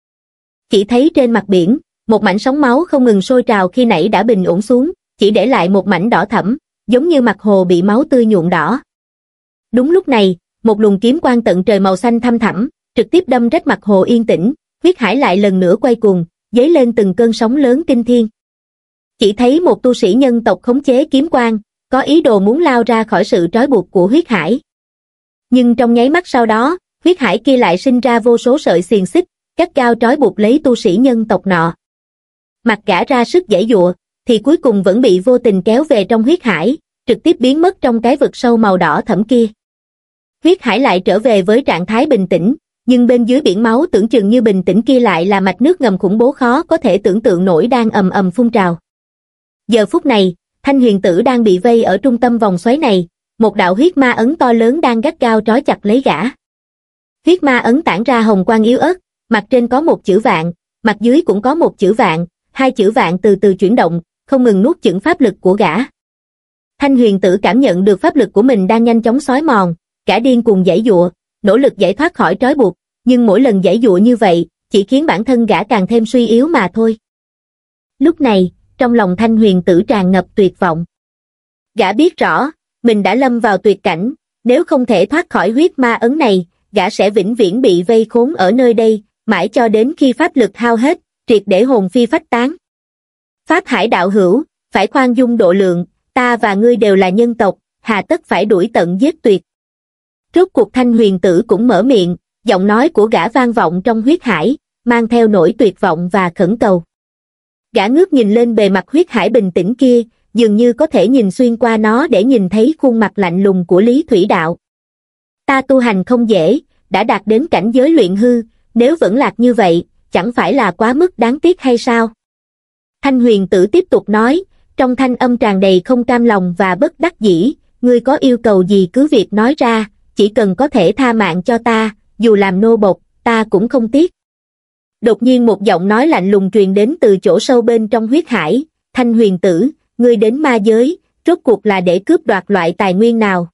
Chỉ thấy trên mặt biển, một mảnh sóng máu không ngừng sôi trào khi nãy đã bình ổn xuống, chỉ để lại một mảnh đỏ thẫm, giống như mặt hồ bị máu tươi nhuộm đỏ. Đúng lúc này, một luồng kiếm quang tận trời màu xanh thăm thẳm, trực tiếp đâm rách mặt hồ yên tĩnh, huyết hải lại lần nữa quay cuồng, dấy lên từng cơn sóng lớn kinh thiên. Chỉ thấy một tu sĩ nhân tộc khống chế kiếm quang, có ý đồ muốn lao ra khỏi sự trói buộc của huyết hải. Nhưng trong nháy mắt sau đó, huyết hải kia lại sinh ra vô số sợi xiềng xích, gắt gao trói buộc lấy tu sĩ nhân tộc nọ. Mặc gã ra sức giãy giụa, thì cuối cùng vẫn bị vô tình kéo về trong huyết hải, trực tiếp biến mất trong cái vực sâu màu đỏ thẫm kia. Huyết hải lại trở về với trạng thái bình tĩnh, nhưng bên dưới biển máu tưởng chừng như bình tĩnh kia lại là mạch nước ngầm khủng bố khó có thể tưởng tượng nổi đang ầm ầm phun trào. Giờ phút này, Thanh Huyền Tử đang bị vây ở trung tâm vòng xoáy này, một đạo huyết ma ấn to lớn đang gắt gao trói chặt lấy gã. Huyết ma ấn tản ra hồng quang yếu ớt, mặt trên có một chữ vạn, mặt dưới cũng có một chữ vạn, hai chữ vạn từ từ chuyển động, không ngừng nuốt chửng pháp lực của gã. Thanh Huyền Tử cảm nhận được pháp lực của mình đang nhanh chóng xói mòn, gã điên cuồng giãy giụa, nỗ lực giải thoát khỏi trói buộc, nhưng mỗi lần giãy giụa như vậy, chỉ khiến bản thân gã càng thêm suy yếu mà thôi. Lúc này, trong lòng Thanh Huyền Tử tràn ngập tuyệt vọng. Gã biết rõ, mình đã lâm vào tuyệt cảnh, nếu không thể thoát khỏi huyết ma ấn này, gã sẽ vĩnh viễn bị vây khốn ở nơi đây, mãi cho đến khi pháp lực hao hết, triệt để hồn phi phách tán. Pháp Hải đạo hữu, phải khoan dung độ lượng, ta và ngươi đều là nhân tộc, hà tất phải đuổi tận giết tuyệt. Rốt cuộc Thanh Huyền Tử cũng mở miệng, giọng nói của gã vang vọng trong huyết hải, mang theo nỗi tuyệt vọng và khẩn cầu. Gã ngước nhìn lên bề mặt huyết hải bình tĩnh kia, dường như có thể nhìn xuyên qua nó để nhìn thấy khuôn mặt lạnh lùng của Lý Thủy Đạo. Ta tu hành không dễ, đã đạt đến cảnh giới luyện hư, nếu vẫn lạc như vậy, chẳng phải là quá mức đáng tiếc hay sao? Thanh Huyền Tử tiếp tục nói, trong thanh âm tràn đầy không cam lòng và bất đắc dĩ, ngươi có yêu cầu gì cứ việc nói ra, chỉ cần có thể tha mạng cho ta, dù làm nô bộc, ta cũng không tiếc. Đột nhiên một giọng nói lạnh lùng truyền đến từ chỗ sâu bên trong huyết hải, Thanh Huyền Tử, ngươi đến ma giới, rốt cuộc là để cướp đoạt loại tài nguyên nào?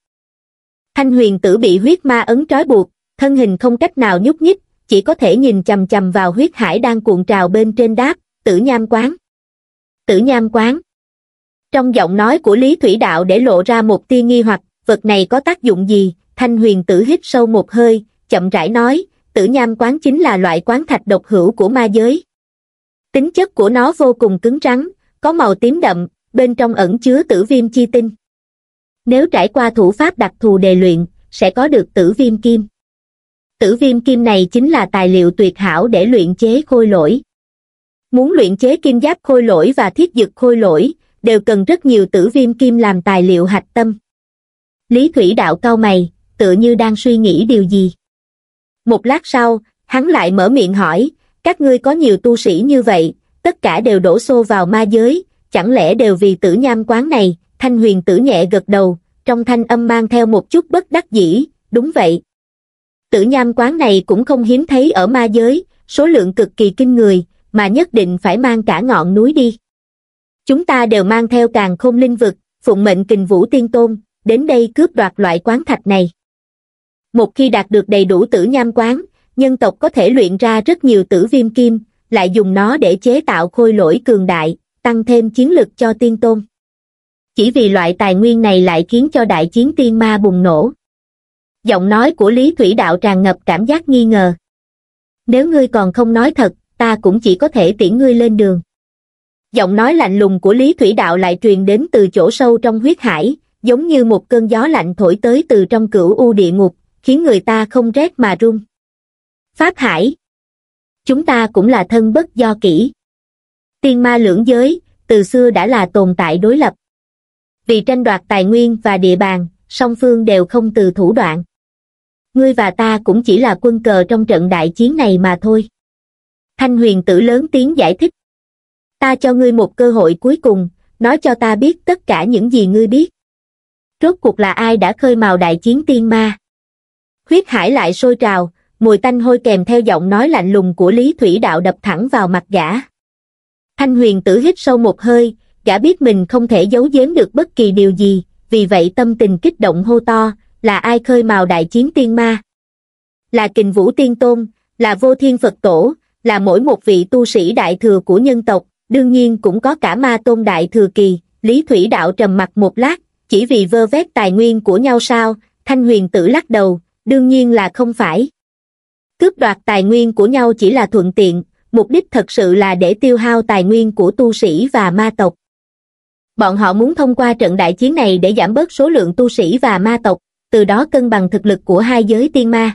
Thanh Huyền Tử bị huyết ma ấn trói buộc, thân hình không cách nào nhúc nhích, chỉ có thể nhìn chằm chằm vào huyết hải đang cuộn trào bên trên đáp, Tử Nham Quán. Tử Nham Quán. Trong giọng nói của Lý Thủy Đạo để lộ ra một tia nghi hoặc, vật này có tác dụng gì? Thanh Huyền Tử hít sâu một hơi, chậm rãi nói, Tử Nham Quán chính là loại quán thạch độc hữu của ma giới. Tính chất của nó vô cùng cứng rắn, có màu tím đậm, bên trong ẩn chứa tử viêm chi tinh. Nếu trải qua thủ pháp đặc thù đề luyện, sẽ có được tử viêm kim. Tử viêm kim này chính là tài liệu tuyệt hảo để luyện chế khôi lỗi. Muốn luyện chế kim giáp khôi lỗi và thiết dực khôi lỗi, đều cần rất nhiều tử viêm kim làm tài liệu hạch tâm. Lý Thủy Đạo cau mày, tựa như đang suy nghĩ điều gì. Một lát sau, hắn lại mở miệng hỏi, các ngươi có nhiều tu sĩ như vậy, tất cả đều đổ xô vào ma giới, chẳng lẽ đều vì Tử Nham Quán này? Thanh Huyền Tử nhẹ gật đầu, trong thanh âm mang theo một chút bất đắc dĩ, đúng vậy. Tử Nham Quán này cũng không hiếm thấy ở ma giới, số lượng cực kỳ kinh người, mà nhất định phải mang cả ngọn núi đi. Chúng ta đều mang theo Càn Khôn Linh Vực, phụng mệnh Kình Vũ Tiên Tôn, đến đây cướp đoạt loại quán thạch này. Một khi đạt được đầy đủ Tử Nham Quán, nhân tộc có thể luyện ra rất nhiều tử viêm kim, lại dùng nó để chế tạo khôi lỗi cường đại, tăng thêm chiến lực cho tiên tôn. Chỉ vì loại tài nguyên này lại khiến cho đại chiến tiên ma bùng nổ. Giọng nói của Lý Thủy Đạo tràn ngập cảm giác nghi ngờ. Nếu ngươi còn không nói thật, ta cũng chỉ có thể tiễn ngươi lên đường. Giọng nói lạnh lùng của Lý Thủy Đạo lại truyền đến từ chỗ sâu trong huyết hải, giống như một cơn gió lạnh thổi tới từ trong cửu u địa ngục, khiến người ta không rét mà run. Pháp Hải, chúng ta cũng là thân bất do kỷ. Tiên ma lưỡng giới, từ xưa đã là tồn tại đối lập. Vì tranh đoạt tài nguyên và địa bàn, song phương đều không từ thủ đoạn. Ngươi và ta cũng chỉ là quân cờ trong trận đại chiến này mà thôi. Thanh Huyền Tử lớn tiếng giải thích. Ta cho ngươi một cơ hội cuối cùng, nói cho ta biết tất cả những gì ngươi biết. Rốt cuộc là ai đã khơi mào đại chiến tiên ma? Huyết hải lại sôi trào, mùi tanh hôi kèm theo giọng nói lạnh lùng của Lý Thủy Đạo đập thẳng vào mặt gã. Thanh Huyền Tử hít sâu một hơi, gã biết mình không thể giấu giếm được bất kỳ điều gì, vì vậy tâm tình kích động hô to, là ai khơi mào đại chiến tiên ma? Là Kình Vũ Tiên Tôn, là Vô Thiên Phật Tổ, là mỗi một vị tu sĩ đại thừa của nhân tộc, đương nhiên cũng có cả Ma Tôn đại thừa kỳ. Lý Thủy Đạo trầm mặc một lát, chỉ vì vơ vét tài nguyên của nhau sao? Thanh Huyền Tử lắc đầu, đương nhiên là không phải. Cướp đoạt tài nguyên của nhau chỉ là thuận tiện, mục đích thật sự là để tiêu hao tài nguyên của tu sĩ và ma tộc. Bọn họ muốn thông qua trận đại chiến này để giảm bớt số lượng tu sĩ và ma tộc, từ đó cân bằng thực lực của hai giới tiên ma.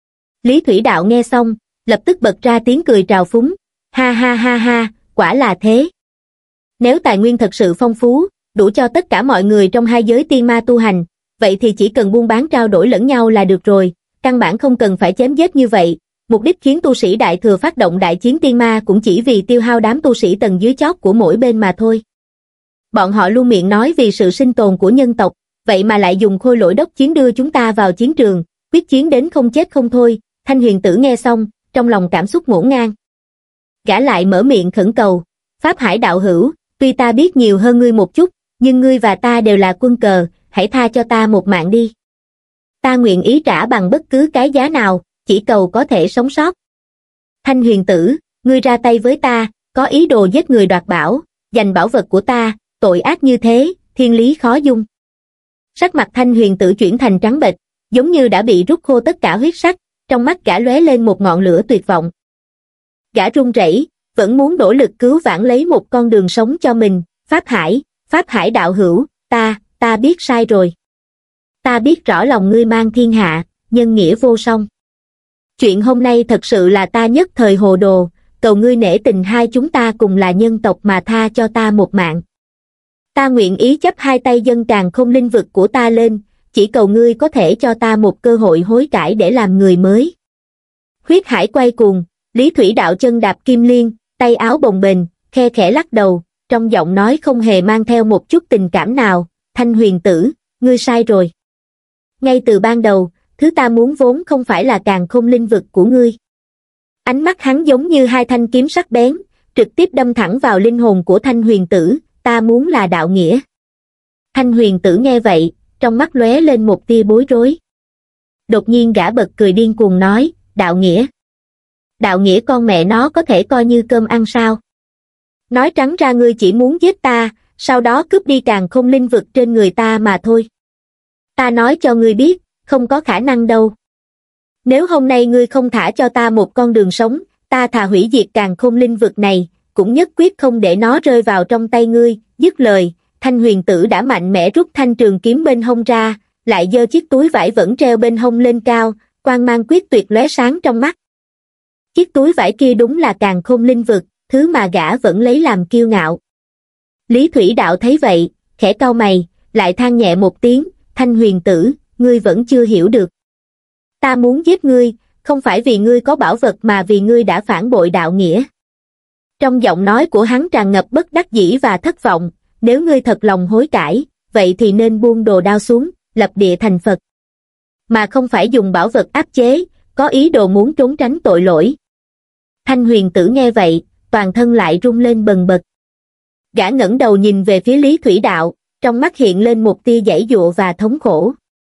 Lý Thủy Đạo nghe xong, lập tức bật ra tiếng cười trào phúng, ha ha ha ha, quả là thế. Nếu tài nguyên thật sự phong phú, đủ cho tất cả mọi người trong hai giới tiên ma tu hành, vậy thì chỉ cần buôn bán trao đổi lẫn nhau là được rồi, căn bản không cần phải chém giết như vậy. Mục đích khiến tu sĩ đại thừa phát động đại chiến tiên ma cũng chỉ vì tiêu hao đám tu sĩ tầng dưới chót của mỗi bên mà thôi. Bọn họ luôn miệng nói vì sự sinh tồn của nhân tộc, vậy mà lại dùng khôi lỗi đốc chiến đưa chúng ta vào chiến trường, quyết chiến đến không chết không thôi. Thanh Huyền Tử nghe xong, trong lòng cảm xúc ngổn ngang. Gã lại mở miệng khẩn cầu, Pháp Hải đạo hữu, tuy ta biết nhiều hơn ngươi một chút, nhưng ngươi và ta đều là quân cờ, hãy tha cho ta một mạng đi. Ta nguyện ý trả bằng bất cứ cái giá nào, chỉ cầu có thể sống sót. Thanh Huyền Tử, ngươi ra tay với ta, có ý đồ giết người đoạt bảo, giành bảo vật của ta, tội ác như thế, thiên lý khó dung. Sắc mặt Thanh Huyền Tử chuyển thành trắng bệch, giống như đã bị rút khô tất cả huyết sắc, trong mắt gã lóe lên một ngọn lửa tuyệt vọng. Gã run rẩy, vẫn muốn nỗ lực cứu vãn lấy một con đường sống cho mình. Pháp Hải, Pháp Hải đạo hữu, ta, ta biết sai rồi. Ta biết rõ lòng ngươi mang thiên hạ, nhân nghĩa vô song. Chuyện hôm nay thật sự là ta nhất thời hồ đồ, cầu ngươi nể tình hai chúng ta cùng là nhân tộc mà tha cho ta một mạng. Ta nguyện ý chấp hai tay dâng càn khôn linh vực của ta lên, chỉ cầu ngươi có thể cho ta một cơ hội hối cải để làm người mới. Huyết hải quay cuồng, Lý Thủy đạo chân đạp kim liên, tay áo bồng bềnh, khe khẽ lắc đầu, trong giọng nói không hề mang theo một chút tình cảm nào. Thanh huyền tử, ngươi sai rồi. Ngay từ ban đầu, thứ ta muốn vốn không phải là càn khôn linh vực của ngươi. Ánh mắt hắn giống như hai thanh kiếm sắc bén, trực tiếp đâm thẳng vào linh hồn của Thanh huyền tử, ta muốn là đạo nghĩa. Thanh huyền tử nghe vậy, trong mắt lóe lên một tia bối rối. Đột nhiên gã bật cười điên cuồng nói, đạo nghĩa. Đạo nghĩa con mẹ nó có thể coi như cơm ăn sao? Nói trắng ra ngươi chỉ muốn giết ta, sau đó cướp đi càn khôn linh vực trên người ta mà thôi. Ta nói cho ngươi biết, không có khả năng đâu. Nếu hôm nay ngươi không thả cho ta một con đường sống, ta thà hủy diệt càn khôn linh vực này, cũng nhất quyết không để nó rơi vào trong tay ngươi. Dứt lời, Thanh huyền tử đã mạnh mẽ rút thanh trường kiếm bên hông ra, lại giơ chiếc túi vải vẫn treo bên hông lên cao, quang mang quyết tuyệt lóe sáng trong mắt. Chiếc túi vải kia đúng là càn khôn linh vực, thứ mà gã vẫn lấy làm kiêu ngạo. Lý Thủy đạo thấy vậy, khẽ cau mày, lại than nhẹ một tiếng, Thanh huyền tử, ngươi vẫn chưa hiểu được. Ta muốn giết ngươi, không phải vì ngươi có bảo vật mà vì ngươi đã phản bội đạo nghĩa. Trong giọng nói của hắn tràn ngập bất đắc dĩ và thất vọng, nếu ngươi thật lòng hối cải, vậy thì nên buông đồ đao xuống, lập địa thành Phật. Mà không phải dùng bảo vật áp chế, có ý đồ muốn trốn tránh tội lỗi. Thanh huyền tử nghe vậy, toàn thân lại rung lên bần bật. Gã ngẩng đầu nhìn về phía Lý Thủy đạo, trong mắt hiện lên một tia giãy giụa và thống khổ.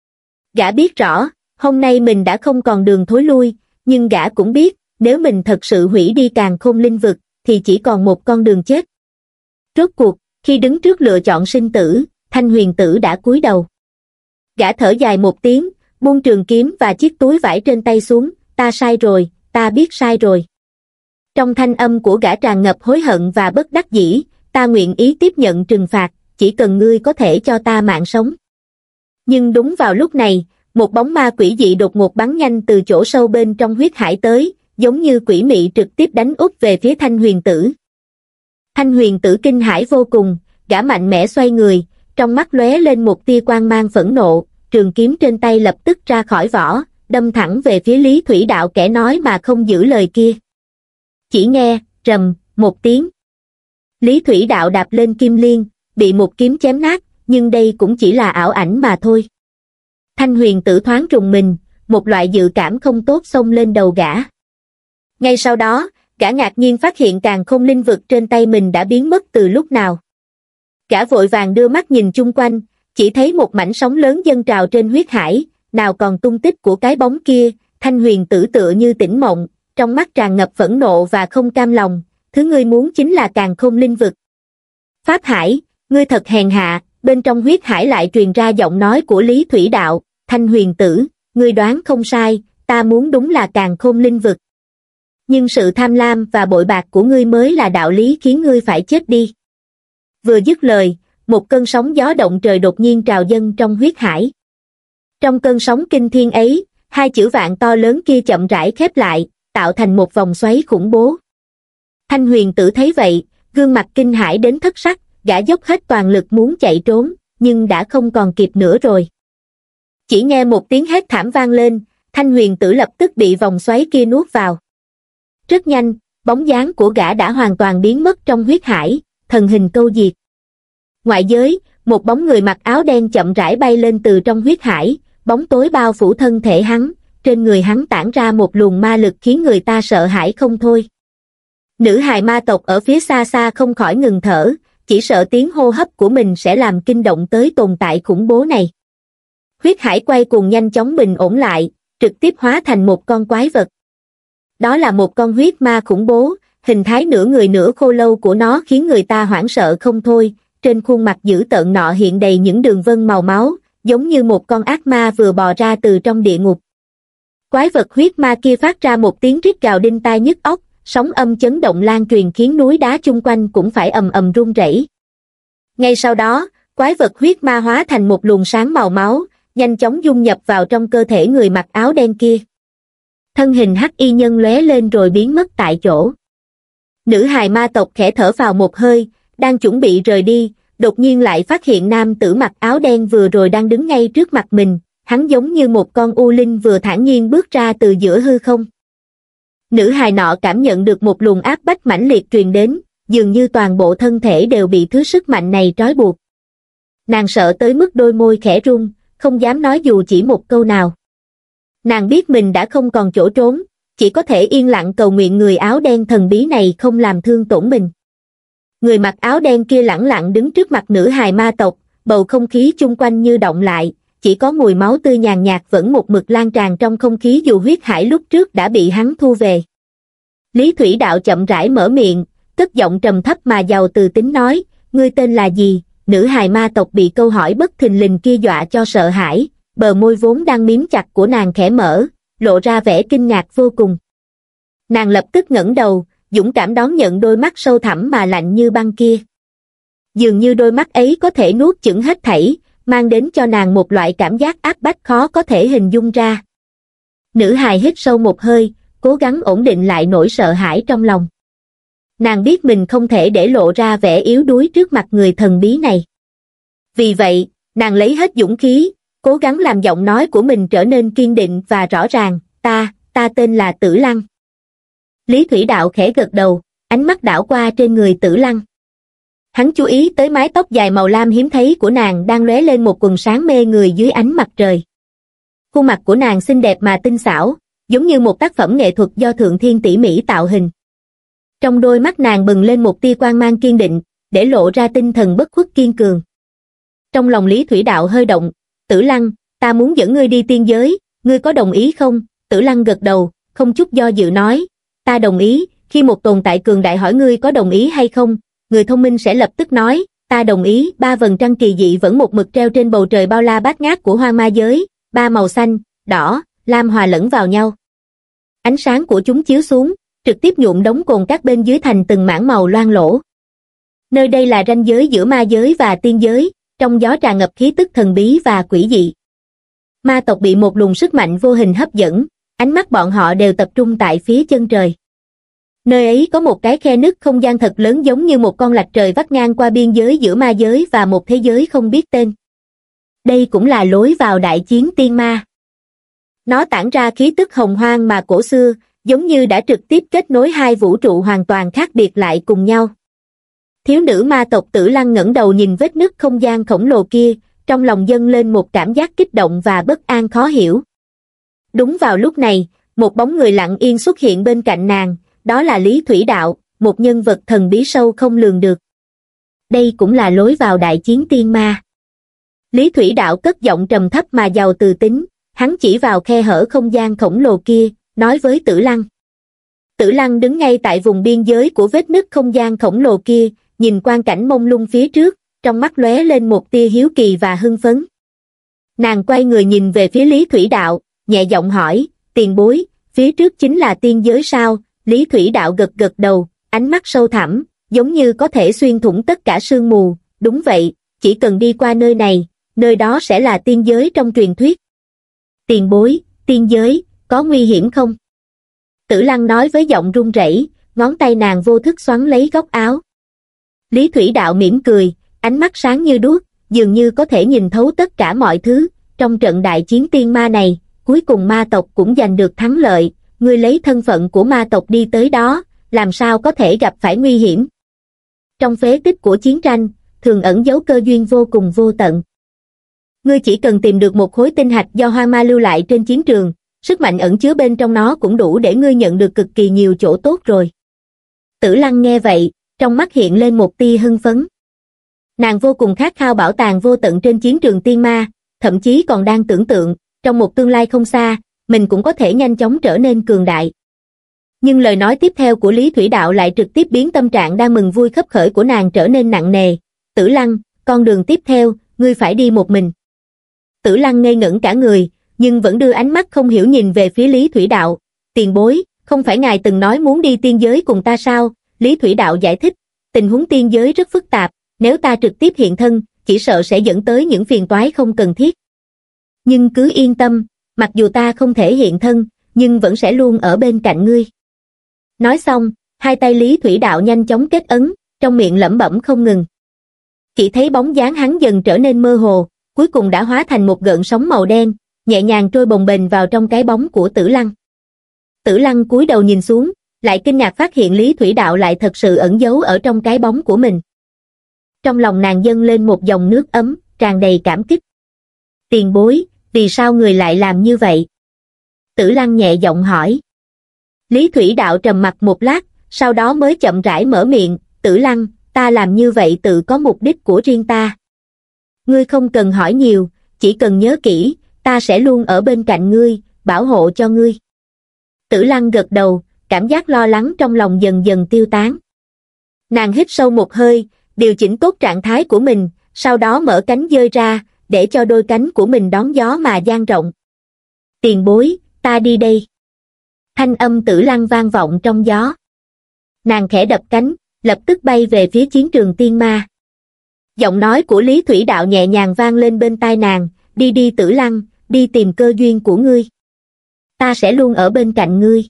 Gã biết rõ, hôm nay mình đã không còn đường thối lui, nhưng gã cũng biết, nếu mình thật sự hủy đi càn khôn linh vực, thì chỉ còn một con đường chết. Rốt cuộc, khi đứng trước lựa chọn sinh tử, Thanh huyền tử đã cúi đầu. Gã thở dài một tiếng, buông trường kiếm và chiếc túi vải trên tay xuống, ta sai rồi, ta biết sai rồi. Trong thanh âm của gã tràn ngập hối hận và bất đắc dĩ, ta nguyện ý tiếp nhận trừng phạt, chỉ cần ngươi có thể cho ta mạng sống. Nhưng đúng vào lúc này, một bóng ma quỷ dị đột ngột bắn nhanh từ chỗ sâu bên trong huyết hải tới, giống như quỷ mị trực tiếp đánh úp về phía Thanh huyền tử. Thanh huyền tử kinh hãi vô cùng, gã mạnh mẽ xoay người, trong mắt lóe lên một tia quang mang phẫn nộ, trường kiếm trên tay lập tức ra khỏi vỏ, đâm thẳng về phía Lý Thủy đạo kẻ nói mà không giữ lời kia. Chỉ nghe, rầm, một tiếng. Lý Thủy đạo đạp lên kim liên, bị một kiếm chém nát, nhưng đây cũng chỉ là ảo ảnh mà thôi. Thanh huyền tử thoáng rùng mình, một loại dự cảm không tốt xông lên đầu gã. Ngay sau đó, gã ngạc nhiên phát hiện càn khôn linh vực trên tay mình đã biến mất từ lúc nào. Gã vội vàng đưa mắt nhìn chung quanh, chỉ thấy một mảnh sóng lớn dâng trào trên huyết hải, nào còn tung tích của cái bóng kia. Thanh huyền tử tựa như tỉnh mộng, trong mắt tràn ngập phẫn nộ và không cam lòng, thứ ngươi muốn chính là càn khôn linh vực. Pháp Hải, ngươi thật hèn hạ. Bên trong huyết hải lại truyền ra giọng nói của Lý Thủy đạo, Thanh huyền tử, ngươi đoán không sai, ta muốn đúng là càn khôn linh vực. Nhưng sự tham lam và bội bạc của ngươi mới là đạo lý khiến ngươi phải chết đi. Vừa dứt lời, một cơn sóng gió động trời đột nhiên trào dâng trong huyết hải. Trong cơn sóng kinh thiên ấy, hai chữ vạn to lớn kia chậm rãi khép lại, tạo thành một vòng xoáy khủng bố. Thanh huyền tử thấy vậy, gương mặt kinh hãi đến thất sắc, gã dốc hết toàn lực muốn chạy trốn, nhưng đã không còn kịp nữa rồi. Chỉ nghe một tiếng hét thảm vang lên, Thanh huyền tử lập tức bị vòng xoáy kia nuốt vào. Rất nhanh, bóng dáng của gã đã hoàn toàn biến mất trong huyết hải, thần hình câu diệt. Ngoại giới, một bóng người mặc áo đen chậm rãi bay lên từ trong huyết hải, bóng tối bao phủ thân thể hắn, trên người hắn tản ra một luồng ma lực khiến người ta sợ hãi không thôi. Nữ hài ma tộc ở phía xa xa không khỏi ngừng thở, chỉ sợ tiếng hô hấp của mình sẽ làm kinh động tới tồn tại khủng bố này. Huyết hải quay cuồng nhanh chóng bình ổn lại, trực tiếp hóa thành một con quái vật. Đó là một con huyết ma khủng bố, hình thái nửa người nửa khô lâu của nó khiến người ta hoảng sợ không thôi, trên khuôn mặt dữ tợn nọ hiện đầy những đường vân màu máu, giống như một con ác ma vừa bò ra từ trong địa ngục. Quái vật huyết ma kia phát ra một tiếng rít gào đinh tai nhức óc, sóng âm chấn động lan truyền khiến núi đá chung quanh cũng phải ầm ầm rung rẩy. Ngay sau đó, quái vật huyết ma hóa thành một luồng sáng màu máu, nhanh chóng dung nhập vào trong cơ thể người mặc áo đen kia. Thân hình hắc y nhân lóe lên rồi biến mất tại chỗ. Nữ hài ma tộc khẽ thở vào một hơi, đang chuẩn bị rời đi, đột nhiên lại phát hiện nam tử mặc áo đen vừa rồi đang đứng ngay trước mặt mình, hắn giống như một con u linh vừa thản nhiên bước ra từ giữa hư không. Nữ hài nọ cảm nhận được một luồng áp bách mãnh liệt truyền đến, dường như toàn bộ thân thể đều bị thứ sức mạnh này trói buộc. Nàng sợ tới mức đôi môi khẽ run, không dám nói dù chỉ một câu nào. Nàng biết mình đã không còn chỗ trốn, chỉ có thể yên lặng cầu nguyện người áo đen thần bí này không làm thương tổn mình. Người mặc áo đen kia lẳng lặng đứng trước mặt nữ hài ma tộc, bầu không khí chung quanh như động lại, chỉ có mùi máu tươi nhàn nhạt vẫn một mực lan tràn trong không khí dù huyết hải lúc trước đã bị hắn thu về. Lý Thủy Đạo chậm rãi mở miệng, cất giọng trầm thấp mà giàu từ tính nói, ngươi tên là gì? Nữ hài ma tộc bị câu hỏi bất thình lình kia dọa cho sợ hãi, bờ môi vốn đang miếm chặt của nàng khẽ mở, lộ ra vẻ kinh ngạc vô cùng. Nàng lập tức ngẩng đầu, dũng cảm đón nhận đôi mắt sâu thẳm mà lạnh như băng kia. Dường như đôi mắt ấy có thể nuốt chửng hết thảy, mang đến cho nàng một loại cảm giác áp bách khó có thể hình dung ra. Nữ hài hít sâu một hơi, cố gắng ổn định lại nỗi sợ hãi trong lòng. Nàng biết mình không thể để lộ ra vẻ yếu đuối trước mặt người thần bí này. Vì vậy, nàng lấy hết dũng khí, cố gắng làm giọng nói của mình trở nên kiên định và rõ ràng, ta, ta tên là Tử Lăng. Lý Thủy Đạo khẽ gật đầu, ánh mắt đảo qua trên người Tử Lăng. Hắn chú ý tới mái tóc dài màu lam hiếm thấy của nàng đang lóe lên một quầng sáng mê người dưới ánh mặt trời. Khuôn mặt của nàng xinh đẹp mà tinh xảo, giống như một tác phẩm nghệ thuật do thượng thiên tỉ mỉ tạo hình. Trong đôi mắt nàng bừng lên một tia quang mang kiên định, để lộ ra tinh thần bất khuất kiên cường. Trong lòng Lý Thủy Đạo hơi động, Tử Lăng, ta muốn dẫn ngươi đi tiên giới, ngươi có đồng ý không? Tử Lăng gật đầu, không chút do dự nói, ta đồng ý. Khi một tồn tại cường đại hỏi ngươi có đồng ý hay không, người thông minh sẽ lập tức nói, ta đồng ý. Ba vầng trăng kỳ dị vẫn một mực treo trên bầu trời bao la bát ngát của hoang ma giới, ba màu xanh, đỏ, lam hòa lẫn vào nhau. Ánh sáng của chúng chiếu xuống, trực tiếp nhuộm đống cồn cát bên dưới thành từng mảng màu loang lổ. Nơi đây là ranh giới giữa ma giới và tiên giới, trong gió tràn ngập khí tức thần bí và quỷ dị. Ma tộc bị một luồng sức mạnh vô hình hấp dẫn, ánh mắt bọn họ đều tập trung tại phía chân trời. Nơi ấy có một cái khe nứt không gian thật lớn giống như một con lạch trời vắt ngang qua biên giới giữa ma giới và một thế giới không biết tên. Đây cũng là lối vào đại chiến tiên ma. Nó tản ra khí tức hồng hoang mà cổ xưa, giống như đã trực tiếp kết nối hai vũ trụ hoàn toàn khác biệt lại cùng nhau. Thiếu nữ ma tộc Tử Lăng ngẩng đầu nhìn vết nứt không gian khổng lồ kia, trong lòng dâng lên một cảm giác kích động và bất an khó hiểu. Đúng vào lúc này, một bóng người lặng yên xuất hiện bên cạnh nàng, đó là Lý Thủy Đạo, một nhân vật thần bí sâu không lường được. Đây cũng là lối vào đại chiến tiên ma. Lý Thủy Đạo cất giọng trầm thấp mà giàu từ tính, hắn chỉ vào khe hở không gian khổng lồ kia, nói với Tử Lăng. Tử Lăng đứng ngay tại vùng biên giới của vết nứt không gian khổng lồ kia, nhìn quang cảnh mông lung phía trước, trong mắt lóe lên một tia hiếu kỳ và hưng phấn. Nàng quay người nhìn về phía Lý Thủy Đạo, nhẹ giọng hỏi, tiền bối, phía trước chính là tiên giới sao? Lý Thủy Đạo gật gật đầu, ánh mắt sâu thẳm, giống như có thể xuyên thủng tất cả sương mù, đúng vậy, chỉ cần đi qua nơi này, nơi đó sẽ là tiên giới trong truyền thuyết. Tiền bối, tiên giới, có nguy hiểm không? Tử Lăng nói với giọng run rẩy, ngón tay nàng vô thức xoắn lấy góc áo. Lý Thủy Đạo mỉm cười, ánh mắt sáng như đuốc, dường như có thể nhìn thấu tất cả mọi thứ. Trong trận đại chiến tiên ma này, cuối cùng ma tộc cũng giành được thắng lợi, ngươi lấy thân phận của ma tộc đi tới đó, làm sao có thể gặp phải nguy hiểm. Trong phế tích của chiến tranh, thường ẩn giấu cơ duyên vô cùng vô tận. Ngươi chỉ cần tìm được một khối tinh hạch do hoang ma lưu lại trên chiến trường, sức mạnh ẩn chứa bên trong nó cũng đủ để ngươi nhận được cực kỳ nhiều chỗ tốt rồi. Tử Lăng nghe vậy, trong mắt hiện lên một tia hưng phấn. Nàng vô cùng khát khao bảo tàng vô tận trên chiến trường tiên ma, thậm chí còn đang tưởng tượng, trong một tương lai không xa, mình cũng có thể nhanh chóng trở nên cường đại. Nhưng lời nói tiếp theo của Lý Thủy Đạo lại trực tiếp biến tâm trạng đang mừng vui khấp khởi của nàng trở nên nặng nề. Tử Lăng, con đường tiếp theo, ngươi phải đi một mình. Tử Lăng ngây ngẩn cả người, nhưng vẫn đưa ánh mắt không hiểu nhìn về phía Lý Thủy Đạo. Tiền bối, không phải ngài từng nói muốn đi tiên giới cùng ta sao? Lý Thủy Đạo giải thích, tình huống tiên giới rất phức tạp, nếu ta trực tiếp hiện thân, chỉ sợ sẽ dẫn tới những phiền toái không cần thiết. Nhưng cứ yên tâm, mặc dù ta không thể hiện thân, nhưng vẫn sẽ luôn ở bên cạnh ngươi. Nói xong, hai tay Lý Thủy Đạo nhanh chóng kết ấn, trong miệng lẩm bẩm không ngừng. Chỉ thấy bóng dáng hắn dần trở nên mơ hồ, cuối cùng đã hóa thành một gợn sóng màu đen, nhẹ nhàng trôi bồng bềnh vào trong cái bóng của Tử Lăng. Tử Lăng cúi đầu nhìn xuống, lại kinh ngạc phát hiện Lý Thủy Đạo lại thật sự ẩn giấu ở trong cái bóng của mình. Trong lòng nàng dâng lên một dòng nước ấm, tràn đầy cảm kích. Tiền bối, vì sao người lại làm như vậy? Tử Lăng nhẹ giọng hỏi. Lý Thủy Đạo trầm mặc một lát, sau đó mới chậm rãi mở miệng, Tử Lăng, ta làm như vậy tự có mục đích của riêng ta. Ngươi không cần hỏi nhiều, chỉ cần nhớ kỹ, ta sẽ luôn ở bên cạnh ngươi, bảo hộ cho ngươi. Tử Lăng gật đầu, cảm giác lo lắng trong lòng dần dần tiêu tán. Nàng hít sâu một hơi, điều chỉnh tốt trạng thái của mình, sau đó mở cánh giơ ra, để cho đôi cánh của mình đón gió mà dang rộng. Tiền bối, ta đi đây. Thanh âm Tử Lăng vang vọng trong gió. Nàng khẽ đập cánh, lập tức bay về phía chiến trường tiên ma. Giọng nói của Lý Thủy Đạo nhẹ nhàng vang lên bên tai nàng, đi đi Tử Lăng, đi tìm cơ duyên của ngươi. Ta sẽ luôn ở bên cạnh ngươi.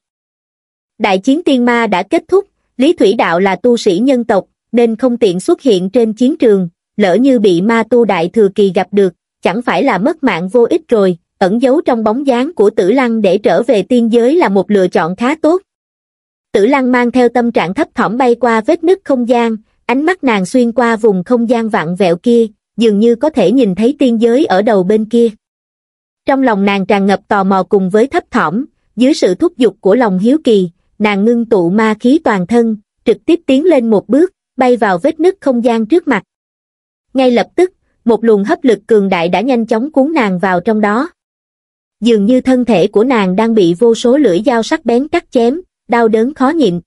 Đại chiến tiên ma đã kết thúc, Lý Thủy Đạo là tu sĩ nhân tộc, nên không tiện xuất hiện trên chiến trường, lỡ như bị ma tu đại thừa kỳ gặp được, chẳng phải là mất mạng vô ích rồi, ẩn giấu trong bóng dáng của Tử Lăng để trở về tiên giới là một lựa chọn khá tốt. Tử Lăng mang theo tâm trạng thấp thỏm bay qua vết nứt không gian, ánh mắt nàng xuyên qua vùng không gian vặn vẹo kia, dường như có thể nhìn thấy tiên giới ở đầu bên kia. Trong lòng nàng tràn ngập tò mò cùng với thấp thỏm, dưới sự thúc giục của lòng hiếu kỳ, nàng ngưng tụ ma khí toàn thân, trực tiếp tiến lên một bước, bay vào vết nứt không gian trước mặt. Ngay lập tức, một luồng hấp lực cường đại đã nhanh chóng cuốn nàng vào trong đó. Dường như thân thể của nàng đang bị vô số lưỡi dao sắc bén cắt chém, đau đớn khó nhịn.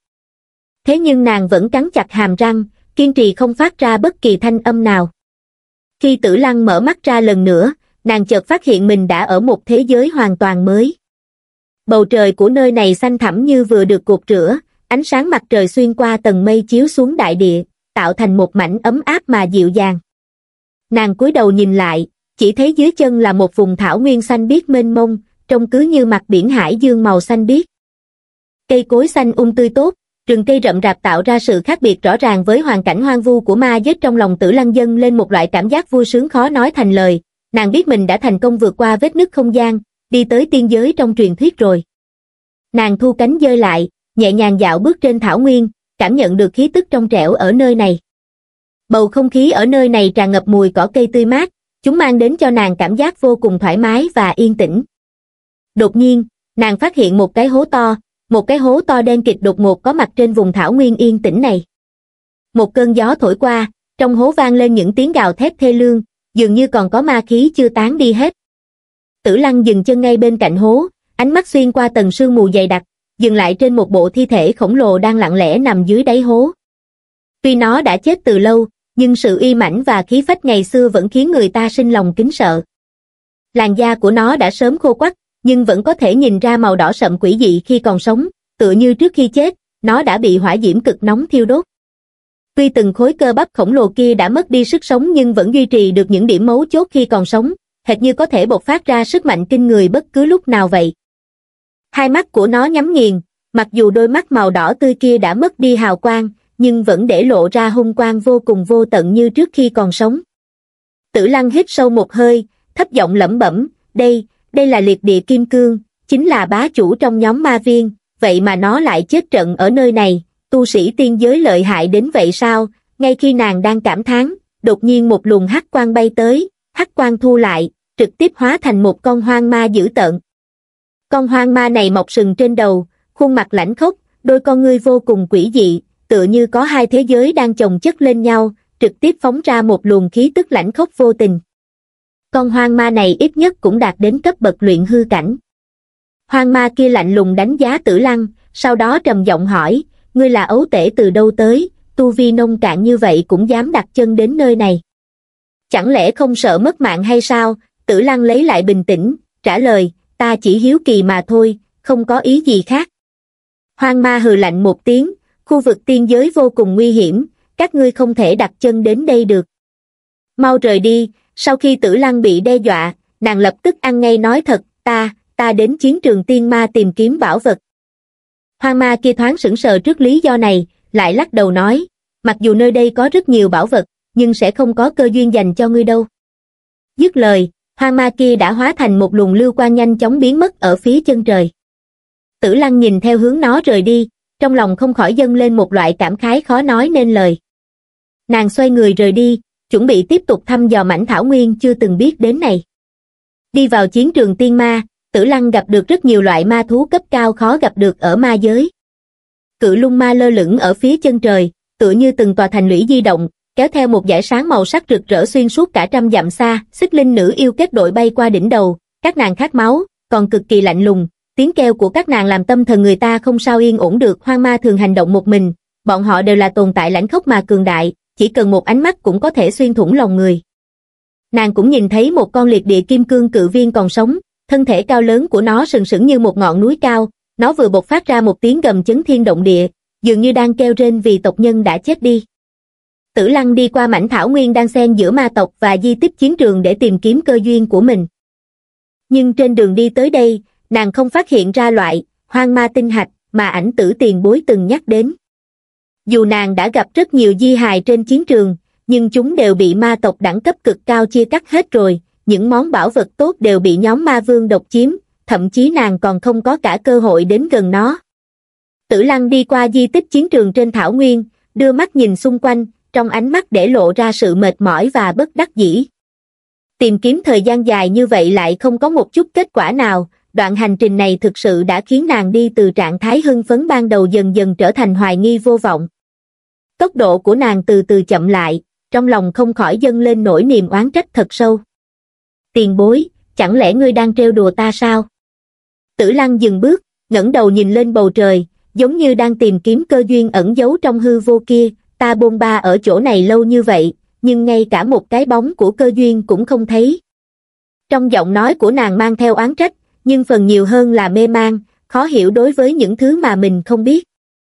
Thế nhưng nàng vẫn cắn chặt hàm răng, kiên trì không phát ra bất kỳ thanh âm nào. Khi Tử Lăng mở mắt ra lần nữa, nàng chợt phát hiện mình đã ở một thế giới hoàn toàn mới. Bầu trời của nơi này xanh thẳm như vừa được gột rửa, ánh sáng mặt trời xuyên qua tầng mây chiếu xuống đại địa, tạo thành một mảnh ấm áp mà dịu dàng. Nàng cúi đầu nhìn lại, chỉ thấy dưới chân là một vùng thảo nguyên xanh biếc mênh mông, trông cứ như mặt biển hải dương màu xanh biếc. Cây cối xanh um tươi tốt, rừng cây rậm rạp tạo ra sự khác biệt rõ ràng với hoàn cảnh hoang vu của ma giới. Trong lòng Tử Lăng dâng lên một loại cảm giác vui sướng khó nói thành lời, nàng biết mình đã thành công vượt qua vết nứt không gian, đi tới tiên giới trong truyền thuyết rồi. Nàng thu cánh giơ lại, nhẹ nhàng dạo bước trên thảo nguyên, cảm nhận được khí tức trong trẻo ở nơi này. Bầu không khí ở nơi này tràn ngập mùi cỏ cây tươi mát, chúng mang đến cho nàng cảm giác vô cùng thoải mái và yên tĩnh. Đột nhiên, nàng phát hiện một cái hố to, một cái hố to đen kịt đột ngột có mặt trên vùng thảo nguyên yên tĩnh này. Một cơn gió thổi qua, trong hố vang lên những tiếng gào thét thê lương, dường như còn có ma khí chưa tán đi hết. Tử Lăng dừng chân ngay bên cạnh hố, ánh mắt xuyên qua tầng sương mù dày đặc, dừng lại trên một bộ thi thể khổng lồ đang lặng lẽ nằm dưới đáy hố. Tuy nó đã chết từ lâu, nhưng sự uy mãnh và khí phách ngày xưa vẫn khiến người ta sinh lòng kính sợ. Làn da của nó đã sớm khô quắt, nhưng vẫn có thể nhìn ra màu đỏ sậm quỷ dị khi còn sống, tựa như trước khi chết, nó đã bị hỏa diễm cực nóng thiêu đốt. Tuy từng khối cơ bắp khổng lồ kia đã mất đi sức sống nhưng vẫn duy trì được những điểm mấu chốt khi còn sống, hệt như có thể bộc phát ra sức mạnh kinh người bất cứ lúc nào vậy. Hai mắt của nó nhắm nghiền, mặc dù đôi mắt màu đỏ tươi kia đã mất đi hào quang, nhưng vẫn để lộ ra hung quang vô cùng vô tận như trước khi còn sống. Tử Lăng hít sâu một hơi, thấp giọng lẩm bẩm, đây, đây là liệt địa kim cương, chính là bá chủ trong nhóm ma viên, vậy mà nó lại chết trận ở nơi này, tu sĩ tiên giới lợi hại đến vậy sao? Ngay khi nàng đang cảm thán, đột nhiên một luồng hắc quang bay tới, hắc quang thu lại, trực tiếp hóa thành một con hoang ma dữ tợn. Con hoang ma này mọc sừng trên đầu, khuôn mặt lãnh khốc, đôi con ngươi vô cùng quỷ dị, tựa như có hai thế giới đang chồng chất lên nhau, trực tiếp phóng ra một luồng khí tức lãnh khốc vô tình. Con hoang ma này ít nhất cũng đạt đến cấp bậc luyện hư cảnh. Hoang ma kia lạnh lùng đánh giá Tử Lăng, sau đó trầm giọng hỏi, ngươi là ấu tể từ đâu tới, tu vi nông cạn như vậy cũng dám đặt chân đến nơi này. Chẳng lẽ không sợ mất mạng hay sao? Tử Lăng lấy lại bình tĩnh, trả lời, ta chỉ hiếu kỳ mà thôi, không có ý gì khác. Hoang ma hừ lạnh một tiếng, khu vực tiên giới vô cùng nguy hiểm, các ngươi không thể đặt chân đến đây được. Mau rời đi. Sau khi Tử Lăng bị đe dọa, nàng lập tức ăn ngay nói thật, ta, ta đến chiến trường tiên ma tìm kiếm bảo vật. Hoang ma kia thoáng sững sờ trước lý do này, lại lắc đầu nói, mặc dù nơi đây có rất nhiều bảo vật, nhưng sẽ không có cơ duyên dành cho ngươi đâu. Dứt lời, hoang ma kia đã hóa thành một luồng lưu quang nhanh chóng biến mất ở phía chân trời. Tử Lăng nhìn theo hướng nó rời đi, trong lòng không khỏi dâng lên một loại cảm khái khó nói nên lời. Nàng xoay người rời đi, chuẩn bị tiếp tục thăm dò mảnh thảo nguyên chưa từng biết đến này. Đi vào chiến trường tiên ma, Tử Lăng gặp được rất nhiều loại ma thú cấp cao khó gặp được ở ma giới. Cự lung ma lơ lửng ở phía chân trời, tựa như từng tòa thành lũy di động, kéo theo một dải sáng màu sắc rực rỡ xuyên suốt cả trăm dặm xa. Xích linh nữ yêu kết đội bay qua đỉnh đầu, các nàng khát máu, còn cực kỳ lạnh lùng, tiếng kêu của các nàng làm tâm thần người ta không sao yên ổn được. Hoang ma thường hành động một mình, bọn họ đều là tồn tại lãnh khốc mà cường đại, chỉ cần một ánh mắt cũng có thể xuyên thủng lòng người. Nàng cũng nhìn thấy một con liệt địa kim cương cự viên còn sống, thân thể cao lớn của nó sừng sững như một ngọn núi cao, nó vừa bộc phát ra một tiếng gầm chấn thiên động địa, dường như đang kêu rên vì tộc nhân đã chết đi. Tử Lăng đi qua mảnh thảo nguyên đang xen giữa ma tộc và di tích chiến trường để tìm kiếm cơ duyên của mình. Nhưng trên đường đi tới đây, nàng không phát hiện ra loại hoang ma tinh hạch mà Ảnh Tử tiền bối từng nhắc đến. Dù nàng đã gặp rất nhiều di hài trên chiến trường, nhưng chúng đều bị ma tộc đẳng cấp cực cao chia cắt hết rồi, những món bảo vật tốt đều bị nhóm ma vương độc chiếm, thậm chí nàng còn không có cả cơ hội đến gần nó. Tử Lăng đi qua di tích chiến trường trên thảo nguyên, đưa mắt nhìn xung quanh, trong ánh mắt để lộ ra sự mệt mỏi và bất đắc dĩ. Tìm kiếm thời gian dài như vậy lại không có một chút kết quả nào, đoạn hành trình này thực sự đã khiến nàng đi từ trạng thái hưng phấn ban đầu dần dần trở thành hoài nghi vô vọng. Tốc độ của nàng từ từ chậm lại, trong lòng không khỏi dâng lên nỗi niềm oán trách thật sâu. Tiền bối, chẳng lẽ ngươi đang trêu đùa ta sao? Tử Lăng dừng bước, ngẩng đầu nhìn lên bầu trời, giống như đang tìm kiếm cơ duyên ẩn giấu trong hư vô kia. Ta bôn ba ở chỗ này lâu như vậy, nhưng ngay cả một cái bóng của cơ duyên cũng không thấy. Trong giọng nói của nàng mang theo oán trách, nhưng phần nhiều hơn là mê man, khó hiểu đối với những thứ mà mình không biết.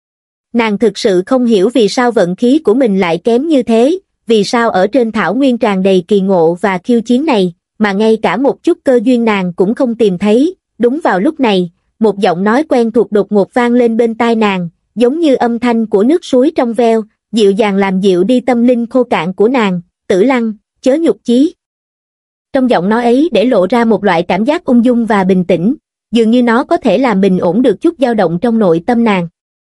Nàng thực sự không hiểu vì sao vận khí của mình lại kém như thế, vì sao ở trên thảo nguyên tràn đầy kỳ ngộ và khiêu chiến này, mà ngay cả một chút cơ duyên nàng cũng không tìm thấy. Đúng vào lúc này, một giọng nói quen thuộc đột ngột vang lên bên tai nàng, giống như âm thanh của nước suối trong veo, dịu dàng làm dịu đi tâm linh khô cạn của nàng. Tử Lăng, chớ nhục chí. Trong giọng nói ấy để lộ ra một loại cảm giác ung dung và bình tĩnh, dường như nó có thể làm bình ổn được chút dao động trong nội tâm nàng.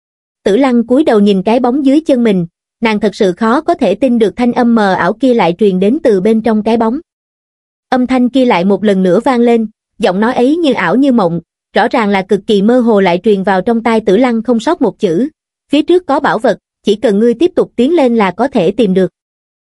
Tử Lăng cúi đầu nhìn cái bóng dưới chân mình, nàng thật sự khó có thể tin được thanh âm mờ ảo kia lại truyền đến từ bên trong cái bóng. Âm thanh kia lại một lần nữa vang lên, giọng nói ấy như ảo như mộng, rõ ràng là cực kỳ mơ hồ lại truyền vào trong tai Tử Lăng không sót một chữ. Phía trước có bảo vật, chỉ cần ngươi tiếp tục tiến lên là có thể tìm được.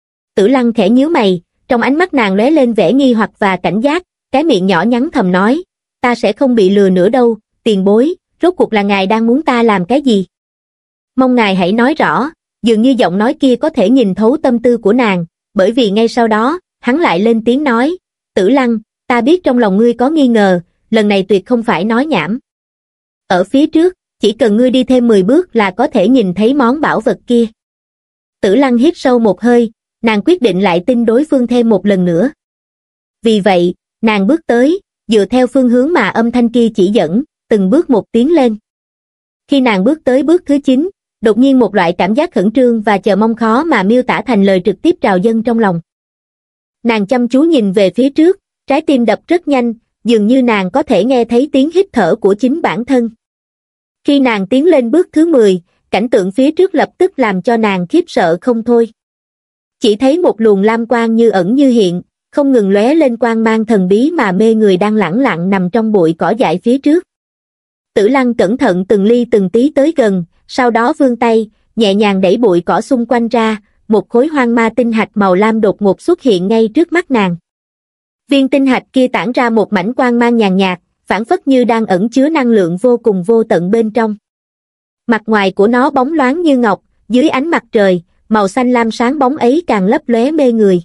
Tử Lăng khẽ nhíu mày, trong ánh mắt nàng lóe lên vẻ nghi hoặc và cảnh giác, cái miệng nhỏ nhắn thầm nói, ta sẽ không bị lừa nữa đâu, tiền bối, rốt cuộc là ngài đang muốn ta làm cái gì? Mong ngài hãy nói rõ. Dường như giọng nói kia có thể nhìn thấu tâm tư của nàng, bởi vì ngay sau đó, hắn lại lên tiếng nói, Tử Lăng, ta biết trong lòng ngươi có nghi ngờ, lần này tuyệt không phải nói nhảm. Ở phía trước, chỉ cần ngươi đi thêm mười bước là có thể nhìn thấy món bảo vật kia. Tử Lăng hít sâu một hơi, nàng quyết định lại tin đối phương thêm một lần nữa. Vì vậy, nàng bước tới, dựa theo phương hướng mà âm thanh kia chỉ dẫn, từng bước một tiến lên. Khi nàng bước tới bước thứ chín, đột nhiên một loại cảm giác khẩn trương và chờ mong khó mà miêu tả thành lời trực tiếp trào dâng trong lòng. Nàng chăm chú nhìn về phía trước, trái tim đập rất nhanh, dường như nàng có thể nghe thấy tiếng hít thở của chính bản thân. Khi nàng tiến lên bước thứ mười, cảnh tượng phía trước lập tức làm cho nàng khiếp sợ không thôi. Chỉ thấy một luồng lam quang như ẩn như hiện, không ngừng lóe lên quang mang thần bí mà mê người đang lẳng lặng nằm trong bụi cỏ dại phía trước. Tử Lăng cẩn thận từng ly từng tí tới gần, sau đó vươn tay, nhẹ nhàng đẩy bụi cỏ xung quanh ra, một khối hoang ma tinh hạch màu lam đột ngột xuất hiện ngay trước mắt nàng. Viên tinh hạch kia tản ra một mảnh quang mang nhàn nhạt, phảng phất như đang ẩn chứa năng lượng vô cùng vô tận bên trong. Mặt ngoài của nó bóng loáng như ngọc, dưới ánh mặt trời, màu xanh lam sáng bóng ấy càng lấp lóe mê người.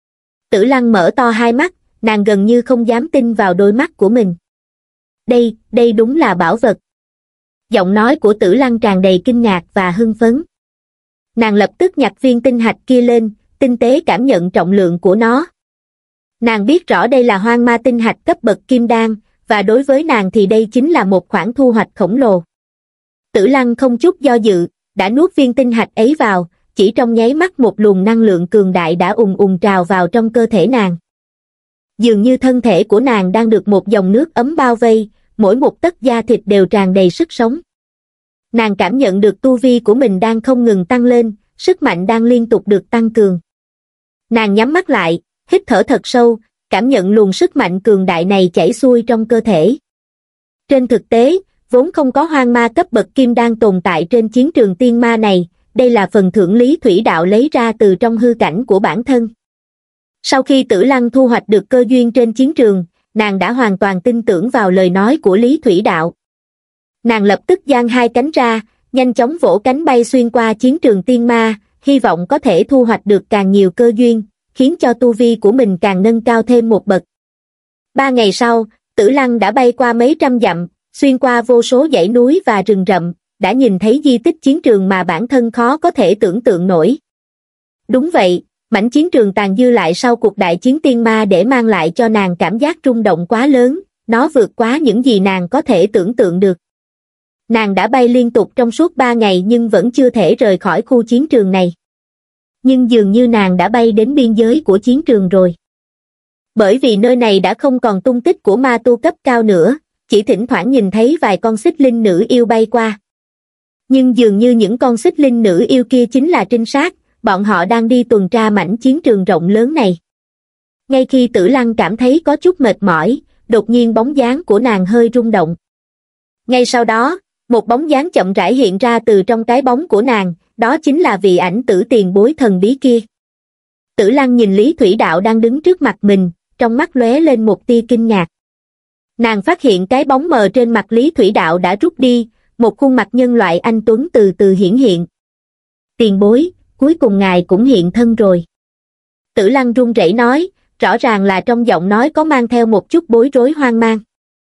Tử Lăng mở to hai mắt, nàng gần như không dám tin vào đôi mắt của mình. Đây, đây đúng là bảo vật. giọng nói của Tử Lăng tràn đầy kinh ngạc và hưng phấn. Nàng lập tức nhặt viên tinh hạch kia lên, tinh tế cảm nhận trọng lượng của nó. Nàng biết rõ đây là hoang ma tinh hạch cấp bậc kim đan, và đối với nàng thì đây chính là một khoản thu hoạch khổng lồ. Tử Lăng không chút do dự, đã nuốt viên tinh hạch ấy vào, chỉ trong nháy mắt một luồng năng lượng cường đại đã ùn ùn trào vào trong cơ thể nàng. Dường như thân thể của nàng đang được một dòng nước ấm bao vây, mỗi một tấc da thịt đều tràn đầy sức sống. Nàng cảm nhận được tu vi của mình đang không ngừng tăng lên, sức mạnh đang liên tục được tăng cường. Nàng nhắm mắt lại, hít thở thật sâu, cảm nhận luồng sức mạnh cường đại này chảy xuôi trong cơ thể. Trên thực tế, vốn không có hoang ma cấp bậc kim đan tồn tại trên chiến trường tiên ma này, đây là phần thưởng Lý Thủy Đạo lấy ra từ trong hư cảnh của bản thân. Sau khi Tử Lăng thu hoạch được cơ duyên trên chiến trường, nàng đã hoàn toàn tin tưởng vào lời nói của Lý Thủy Đạo. Nàng lập tức giang hai cánh ra, nhanh chóng vỗ cánh bay xuyên qua chiến trường tiên ma, hy vọng có thể thu hoạch được càng nhiều cơ duyên, khiến cho tu vi của mình càng nâng cao thêm một bậc. Ba ngày sau, Tử Lăng đã bay qua mấy trăm dặm, xuyên qua vô số dãy núi và rừng rậm, đã nhìn thấy di tích chiến trường mà bản thân khó có thể tưởng tượng nổi. Đúng vậy, mảnh chiến trường tàn dư lại sau cuộc đại chiến tiên ma để mang lại cho nàng cảm giác rung động quá lớn, nó vượt quá những gì nàng có thể tưởng tượng được. Nàng đã bay liên tục trong suốt ba ngày nhưng vẫn chưa thể rời khỏi khu chiến trường này. Nhưng dường như nàng đã bay đến biên giới của chiến trường rồi. Bởi vì nơi này đã không còn tung tích của ma tu cấp cao nữa, chỉ thỉnh thoảng nhìn thấy vài con xích linh nữ yêu bay qua. Nhưng dường như những con xích linh nữ yêu kia chính là trinh sát, bọn họ đang đi tuần tra mảnh chiến trường rộng lớn này. Ngay khi Tử Lăng cảm thấy có chút mệt mỏi, đột nhiên bóng dáng của nàng hơi rung động. Ngay sau đó, một bóng dáng chậm rãi hiện ra từ trong cái bóng của nàng, đó chính là vị ảnh tử tiền bối thần bí kia. Tử Lăng nhìn Lý Thủy Đạo đang đứng trước mặt mình, trong mắt lóe lên một tia kinh ngạc. Nàng phát hiện cái bóng mờ trên mặt Lý Thủy Đạo đã rút đi, một khuôn mặt nhân loại anh tuấn từ từ hiển hiện. Tiền bối, cuối cùng ngài cũng hiện thân rồi. Tử Lăng run rẩy nói, rõ ràng là trong giọng nói có mang theo một chút bối rối hoang mang.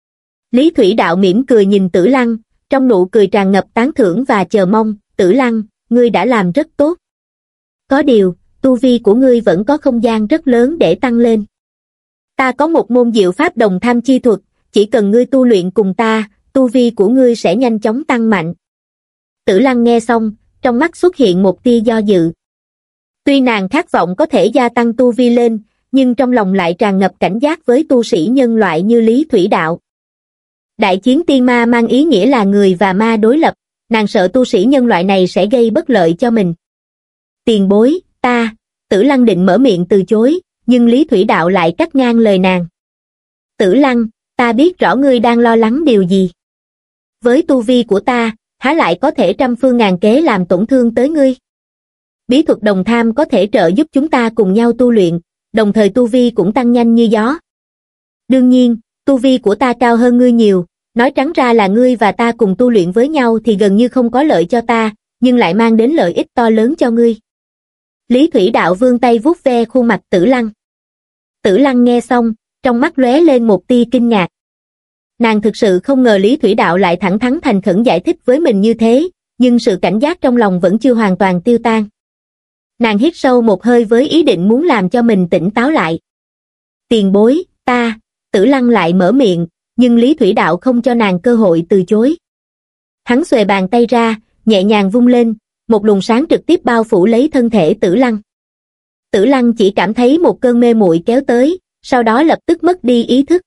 Lý Thủy Đạo mỉm cười nhìn Tử Lăng, trong nụ cười tràn ngập tán thưởng và chờ mong. Tử Lăng, ngươi đã làm rất tốt. Có điều, tu vi của ngươi vẫn có không gian rất lớn để tăng lên. Ta có một môn diệu pháp đồng tham chi thuật, chỉ cần ngươi tu luyện cùng ta, tu vi của ngươi sẽ nhanh chóng tăng mạnh. Tử Lăng nghe xong, trong mắt xuất hiện một tia do dự. Tuy nàng khát vọng có thể gia tăng tu vi lên, nhưng trong lòng lại tràn ngập cảnh giác với tu sĩ nhân loại như Lý Thủy Đạo. Đại chiến tiên ma mang ý nghĩa là người và ma đối lập, nàng sợ tu sĩ nhân loại này sẽ gây bất lợi cho mình. Tiền bối, ta, Tử Lăng định mở miệng từ chối, nhưng Lý Thủy Đạo lại cắt ngang lời nàng. Tử Lăng, ta biết rõ ngươi đang lo lắng điều gì. Với tu vi của ta, há lại có thể trăm phương ngàn kế làm tổn thương tới ngươi. Bí thuật đồng tham có thể trợ giúp chúng ta cùng nhau tu luyện, đồng thời tu vi cũng tăng nhanh như gió. Đương nhiên, tu vi của ta cao hơn ngươi nhiều, nói trắng ra là ngươi và ta cùng tu luyện với nhau thì gần như không có lợi cho ta, nhưng lại mang đến lợi ích to lớn cho ngươi. Lý Thủy Đạo vươn tay vuốt ve khuôn mặt Tử Lăng. Tử Lăng nghe xong, trong mắt lóe lên một tia kinh ngạc. Nàng thực sự không ngờ Lý Thủy Đạo lại thẳng thắn thành khẩn giải thích với mình như thế, nhưng sự cảnh giác trong lòng vẫn chưa hoàn toàn tiêu tan. Nàng hít sâu một hơi với ý định muốn làm cho mình tỉnh táo lại. Tiền bối, ta, Tử Lăng lại mở miệng, nhưng Lý Thủy Đạo không cho nàng cơ hội từ chối. Hắn xuề bàn tay ra, nhẹ nhàng vung lên, một luồng sáng trực tiếp bao phủ lấy thân thể Tử Lăng. Tử Lăng chỉ cảm thấy một cơn mê muội kéo tới, sau đó lập tức mất đi ý thức.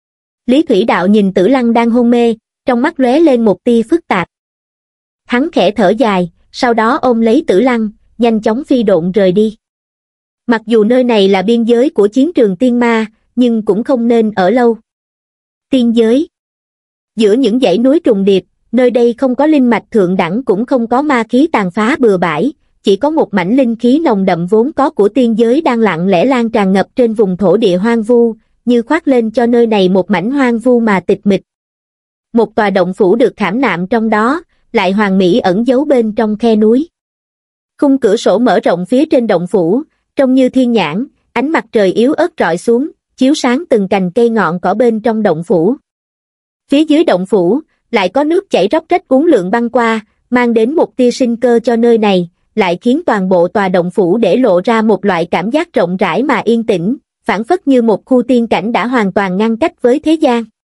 Lý Thủy Đạo nhìn Tử Lăng đang hôn mê, trong mắt lóe lên một tia phức tạp. Hắn khẽ thở dài, sau đó ôm lấy Tử Lăng, nhanh chóng phi độn rời đi. Mặc dù nơi này là biên giới của chiến trường tiên ma, nhưng cũng không nên ở lâu. Tiên giới. Giữa những dãy núi trùng điệp, nơi đây không có linh mạch thượng đẳng cũng không có ma khí tàn phá bừa bãi, chỉ có một mảnh linh khí nồng đậm vốn có của tiên giới đang lặng lẽ lan tràn ngập trên vùng thổ địa hoang vu, như khoác lên cho nơi này một mảnh hoang vu mà tịch mịch. Một tòa động phủ được khảm nạm trong đó, lại hoàn mỹ ẩn giấu bên trong khe núi. Khung cửa sổ mở rộng phía trên động phủ, trông như thiên nhãn, ánh mặt trời yếu ớt rọi xuống, chiếu sáng từng cành cây ngọn cỏ bên trong động phủ. Phía dưới động phủ, lại có nước chảy róc rách uốn lượn băng qua, mang đến một tia sinh cơ cho nơi này, lại khiến toàn bộ tòa động phủ để lộ ra một loại cảm giác rộng rãi mà yên tĩnh, phảng phất như một khu tiên cảnh đã hoàn toàn ngăn cách với thế gian.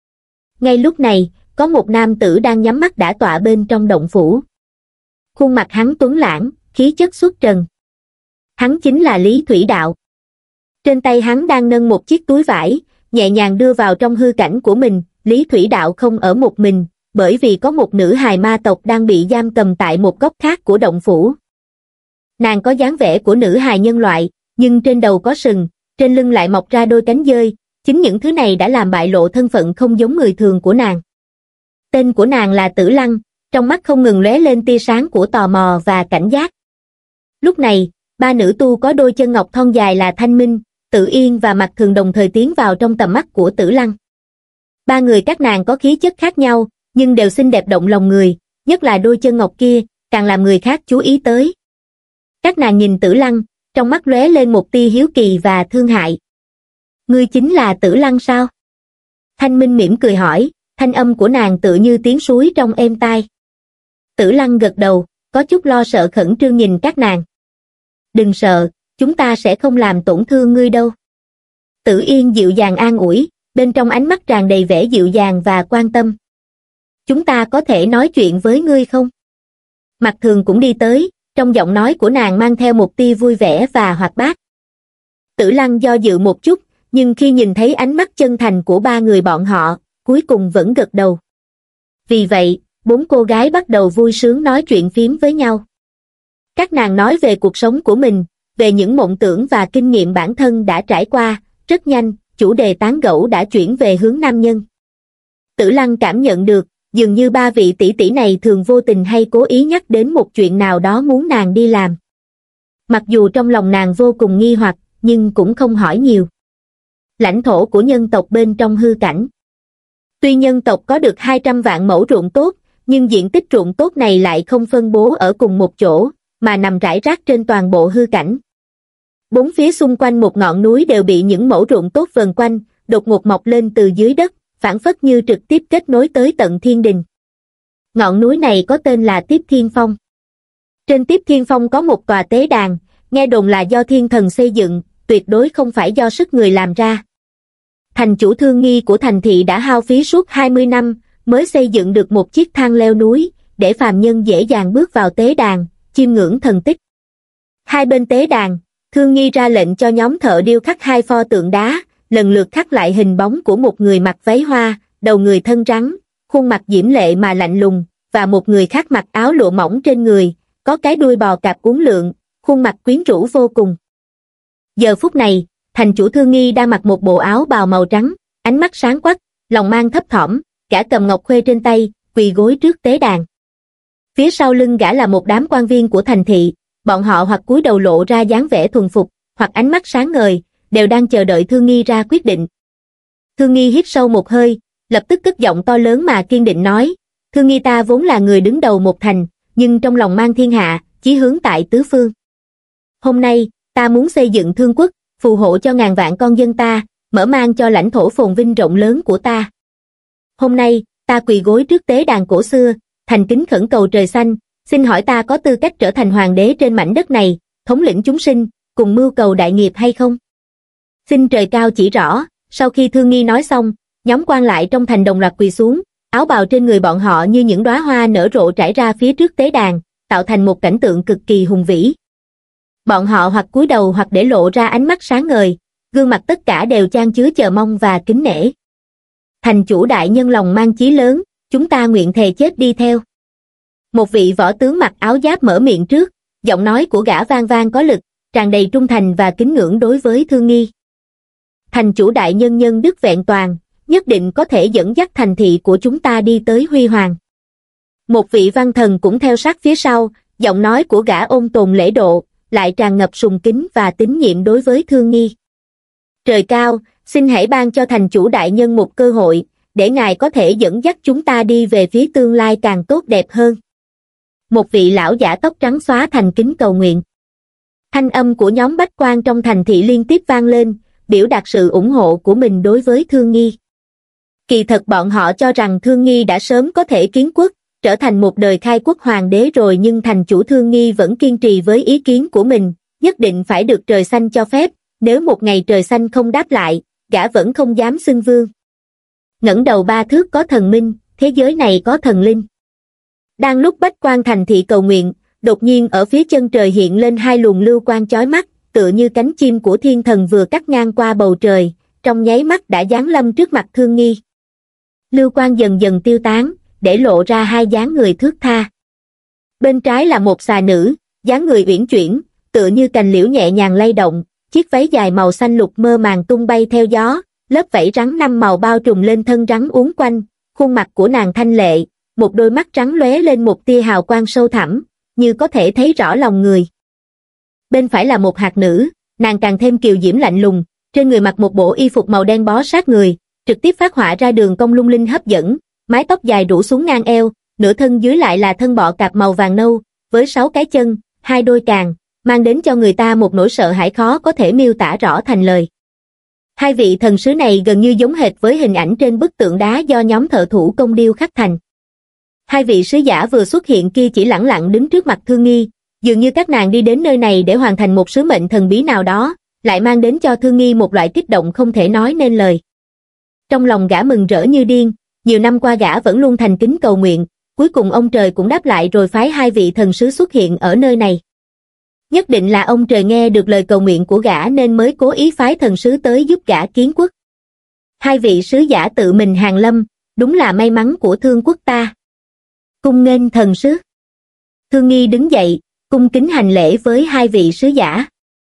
Ngay lúc này, có một nam tử đang nhắm mắt đả tọa bên trong động phủ. Khuôn mặt hắn tuấn lãng, khí chất xuất trần. Hắn chính là Lý Thủy Đạo. Trên tay hắn đang nâng một chiếc túi vải, nhẹ nhàng đưa vào trong hư cảnh của mình. Lý Thủy Đạo không ở một mình, bởi vì có một nữ hài ma tộc đang bị giam cầm tại một góc khác của động phủ. Nàng có dáng vẻ của nữ hài nhân loại, nhưng trên đầu có sừng, trên lưng lại mọc ra đôi cánh dơi, chính những thứ này đã làm bại lộ thân phận không giống người thường của nàng. Tên của nàng là Tử Lăng, trong mắt không ngừng lóe lên tia sáng của tò mò và cảnh giác. Lúc này, ba nữ tu có đôi chân ngọc thon dài là Thanh Minh, Tự Yên và Mạc Thường đồng thời tiến vào trong tầm mắt của Tử Lăng. Ba người các nàng có khí chất khác nhau, nhưng đều xinh đẹp động lòng người, nhất là đôi chân ngọc kia, càng làm người khác chú ý tới. Các nàng nhìn Tử Lăng, trong mắt lóe lên một tia hiếu kỳ và thương hại. Ngươi chính là Tử Lăng sao? Thanh Minh mỉm cười hỏi, thanh âm của nàng tựa như tiếng suối trong êm tai. Tử Lăng gật đầu, có chút lo sợ khẩn trương nhìn các nàng. Đừng sợ, chúng ta sẽ không làm tổn thương ngươi đâu. Tử Yên dịu dàng an ủi, bên trong ánh mắt tràn đầy vẻ dịu dàng và quan tâm. Chúng ta có thể nói chuyện với ngươi không? Mạc Thường cũng đi tới, trong giọng nói của nàng mang theo một tia vui vẻ và hoạt bát. Tử Lăng do dự một chút, nhưng khi nhìn thấy ánh mắt chân thành của ba người bọn họ, cuối cùng vẫn gật đầu. Vì vậy, bốn cô gái bắt đầu vui sướng nói chuyện phiếm với nhau. Các nàng nói về cuộc sống của mình, về những mộng tưởng và kinh nghiệm bản thân đã trải qua, rất nhanh, chủ đề tán gẫu đã chuyển về hướng nam nhân. Tử Lăng cảm nhận được, dường như ba vị tỷ tỷ này thường vô tình hay cố ý nhắc đến một chuyện nào đó muốn nàng đi làm. Mặc dù trong lòng nàng vô cùng nghi hoặc, nhưng cũng không hỏi nhiều. Lãnh thổ của nhân tộc bên trong hư cảnh. Tuy nhân tộc có được hai trăm vạn mẫu ruộng tốt, nhưng diện tích ruộng tốt này lại không phân bố ở cùng một chỗ, mà nằm rải rác trên toàn bộ hư cảnh. Bốn phía xung quanh một ngọn núi đều bị những mẫu ruộng tốt vần quanh, đột ngột mọc lên từ dưới đất, phảng phất như trực tiếp kết nối tới tận thiên đình. Ngọn núi này có tên là Tiếp Thiên Phong. Trên Tiếp Thiên Phong có một tòa tế đàn, nghe đồn là do thiên thần xây dựng, tuyệt đối không phải do sức người làm ra. Thành chủ Thương Nghi của thành thị đã hao phí suốt hai mươi năm, mới xây dựng được một chiếc thang leo núi, để phàm nhân dễ dàng bước vào tế đàn, chiêm ngưỡng thần tích. Hai bên tế đàn, Thương Nghi ra lệnh cho nhóm thợ điêu khắc hai pho tượng đá, lần lượt khắc lại hình bóng của một người mặc váy hoa, đầu người thân rắn, khuôn mặt diễm lệ mà lạnh lùng, và một người khác mặc áo lụa mỏng trên người, có cái đuôi bò cạp uốn lượn, khuôn mặt quyến rũ vô cùng. Giờ phút này, thành chủ Thương Nghi đang mặc một bộ áo bào màu trắng, ánh mắt sáng quắc, lòng mang thấp thỏm, gã cầm ngọc khuê trên tay, quỳ gối trước tế đàn. Phía sau lưng gã là một đám quan viên của thành thị, bọn họ hoặc cúi đầu lộ ra dáng vẻ thuần phục, hoặc ánh mắt sáng ngời, đều đang chờ đợi Thương Nghi ra quyết định. Thương Nghi hít sâu một hơi, lập tức cất giọng to lớn mà kiên định nói, Thương Nghi ta vốn là người đứng đầu một thành, nhưng trong lòng mang thiên hạ, chí hướng tại tứ phương. Hôm nay, ta muốn xây dựng Thương Quốc, phù hộ cho ngàn vạn con dân ta, mở mang cho lãnh thổ phồn vinh rộng lớn của ta. Hôm nay, ta quỳ gối trước tế đàn cổ xưa, thành kính khẩn cầu trời xanh, xin hỏi ta có tư cách trở thành hoàng đế trên mảnh đất này, thống lĩnh chúng sinh, cùng mưu cầu đại nghiệp hay không? Xin trời cao chỉ rõ. Sau khi Thương Nghi nói xong, nhóm quan lại trong thành đồng loạt quỳ xuống, áo bào trên người bọn họ như những đóa hoa nở rộ trải ra phía trước tế đàn, tạo thành một cảnh tượng cực kỳ hùng vĩ. Bọn họ hoặc cúi đầu hoặc để lộ ra ánh mắt sáng ngời, gương mặt tất cả đều chan chứa chờ mong và kính nể. Thành chủ đại nhân lòng mang chí lớn, chúng ta nguyện thề chết đi theo. Một vị võ tướng mặc áo giáp mở miệng trước, giọng nói của gã vang vang có lực, tràn đầy trung thành và kính ngưỡng đối với Thương Nghi. Thành chủ đại nhân nhân đức vẹn toàn, nhất định có thể dẫn dắt thành thị của chúng ta đi tới huy hoàng. Một vị văn thần cũng theo sát phía sau, giọng nói của gã ôn tồn lễ độ, lại tràn ngập sùng kính và tín nhiệm đối với Thương Nghi. Trời cao, xin hãy ban cho thành chủ đại nhân một cơ hội, để ngài có thể dẫn dắt chúng ta đi về phía tương lai càng tốt đẹp hơn. Một vị lão giả tóc trắng xóa thành kính cầu nguyện. Thanh âm của nhóm bách quan trong thành thị liên tiếp vang lên, biểu đạt sự ủng hộ của mình đối với Thương Nghi. Kỳ thật bọn họ cho rằng Thương Nghi đã sớm có thể kiến quốc, trở thành một đời khai quốc hoàng đế rồi, nhưng thành chủ Thương Nghi vẫn kiên trì với ý kiến của mình, nhất định phải được trời xanh cho phép, nếu một ngày trời xanh không đáp lại, gã vẫn không dám xưng vương. Ngẩng đầu ba thước có thần minh, thế giới này có thần linh. Đang lúc bách quan thành thị cầu nguyện, đột nhiên ở phía chân trời hiện lên hai luồng lưu quang chói mắt, tựa như cánh chim của thiên thần vừa cắt ngang qua bầu trời, trong nháy mắt đã giáng lâm trước mặt Thương Nghi. Lưu quang dần dần tiêu tán, để lộ ra hai dáng người thướt tha. Bên trái là một xà nữ, dáng người uyển chuyển, tựa như cành liễu nhẹ nhàng lay động, chiếc váy dài màu xanh lục mơ màng tung bay theo gió, lớp vảy rắn năm màu bao trùm lên thân rắn uốn quanh, khuôn mặt của nàng thanh lệ, một đôi mắt trắng lóe lên một tia hào quang sâu thẳm, như có thể thấy rõ lòng người. Bên phải là một hạt nữ, nàng càng thêm kiều diễm lạnh lùng, trên người mặc một bộ y phục màu đen bó sát người, trực tiếp phát họa ra đường cong lung linh hấp dẫn, mái tóc dài rủ xuống ngang eo, nửa thân dưới lại là thân bọ cạp màu vàng nâu, với sáu cái chân, hai đôi càng, mang đến cho người ta một nỗi sợ hãi khó có thể miêu tả rõ thành lời. Hai vị thần sứ này gần như giống hệt với hình ảnh trên bức tượng đá do nhóm thợ thủ công điêu khắc thành. Hai vị sứ giả vừa xuất hiện kia chỉ lẳng lặng đứng trước mặt Thương Nghi, dường như các nàng đi đến nơi này để hoàn thành một sứ mệnh thần bí nào đó, lại mang đến cho Thương Nghi một loại kích động không thể nói nên lời. Trong lòng gã mừng rỡ như điên, nhiều năm qua gã vẫn luôn thành kính cầu nguyện, cuối cùng ông trời cũng đáp lại rồi phái hai vị thần sứ xuất hiện ở nơi này. Nhất định là ông trời nghe được lời cầu nguyện của gã nên mới cố ý phái thần sứ tới giúp gã kiến quốc. Hai vị sứ giả tự mình hàng lâm, đúng là may mắn của Thương quốc ta. Cung nghênh thần sứ. Thương Nghi đứng dậy, cung kính hành lễ với hai vị sứ giả.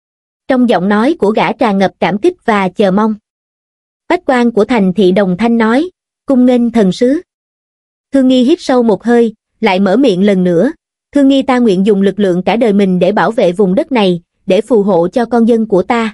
Trong giọng nói của gã tràn ngập cảm kích và chờ mong. Bách quan của thành thị đồng thanh nói, cung nghênh thần sứ. Thương Nghi hít sâu một hơi, lại mở miệng lần nữa. Thương Nghi ta nguyện dùng lực lượng cả đời mình để bảo vệ vùng đất này, để phù hộ cho con dân của ta.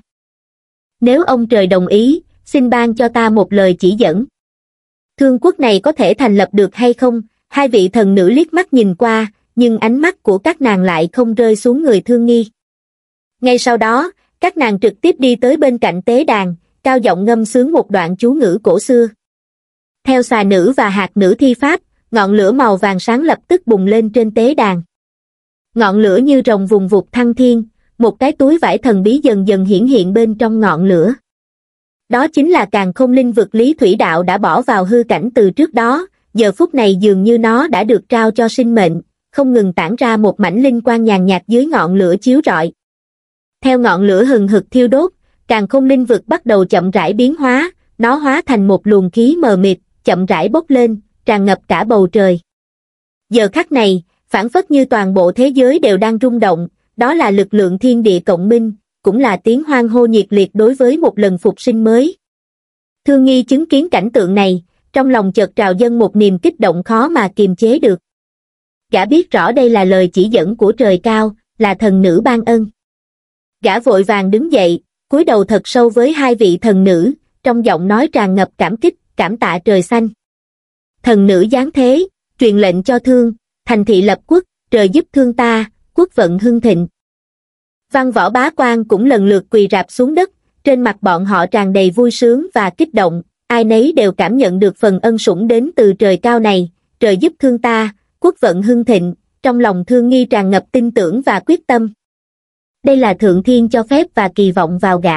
Nếu ông trời đồng ý, xin ban cho ta một lời chỉ dẫn. Thương quốc này có thể thành lập được hay không? Hai vị thần nữ liếc mắt nhìn qua, nhưng ánh mắt của các nàng lại không rơi xuống người Thương Nghi. Ngay sau đó, các nàng trực tiếp đi tới bên cạnh tế đàn, cao giọng ngâm sướng một đoạn chú ngữ cổ xưa. Theo xà nữ và hạt nữ thi pháp, ngọn lửa màu vàng sáng lập tức bùng lên trên tế đàn. Ngọn lửa như rồng vùng vụt thăng thiên, một cái túi vải thần bí dần dần hiển hiện bên trong ngọn lửa. Đó chính là càn khôn linh vực Lý Thủy Đạo đã bỏ vào hư cảnh từ trước đó, giờ phút này dường như nó đã được trao cho sinh mệnh, không ngừng tản ra một mảnh linh quang nhàn nhạt dưới ngọn lửa chiếu rọi. Theo ngọn lửa hừng hực thiêu đốt, càn khôn linh vực bắt đầu chậm rãi biến hóa, nó hóa thành một luồng khí mờ mịt, chậm rãi bốc lên, tràn ngập cả bầu trời. Giờ khắc này, phảng phất như toàn bộ thế giới đều đang rung động, đó là lực lượng thiên địa cộng minh, cũng là tiếng hoan hô nhiệt liệt đối với một lần phục sinh mới. Thương Nghi chứng kiến cảnh tượng này, trong lòng chợt trào dâng một niềm kích động khó mà kiềm chế được. Gã biết rõ đây là lời chỉ dẫn của trời cao, là thần nữ ban ân. Gã vội vàng đứng dậy, cúi đầu thật sâu với hai vị thần nữ, trong giọng nói tràn ngập cảm kích, cảm tạ trời xanh. Thần nữ giáng thế, truyền lệnh cho Thương, thành thị lập quốc, trời giúp Thương ta, quốc vận hưng thịnh. Văn võ bá quan cũng lần lượt quỳ rạp xuống đất, trên mặt bọn họ tràn đầy vui sướng và kích động, ai nấy đều cảm nhận được phần ân sủng đến từ trời cao này, trời giúp Thương ta, quốc vận hưng thịnh, trong lòng Thương Nghi tràn ngập tin tưởng và quyết tâm. Đây là thượng thiên cho phép và kỳ vọng vào gã.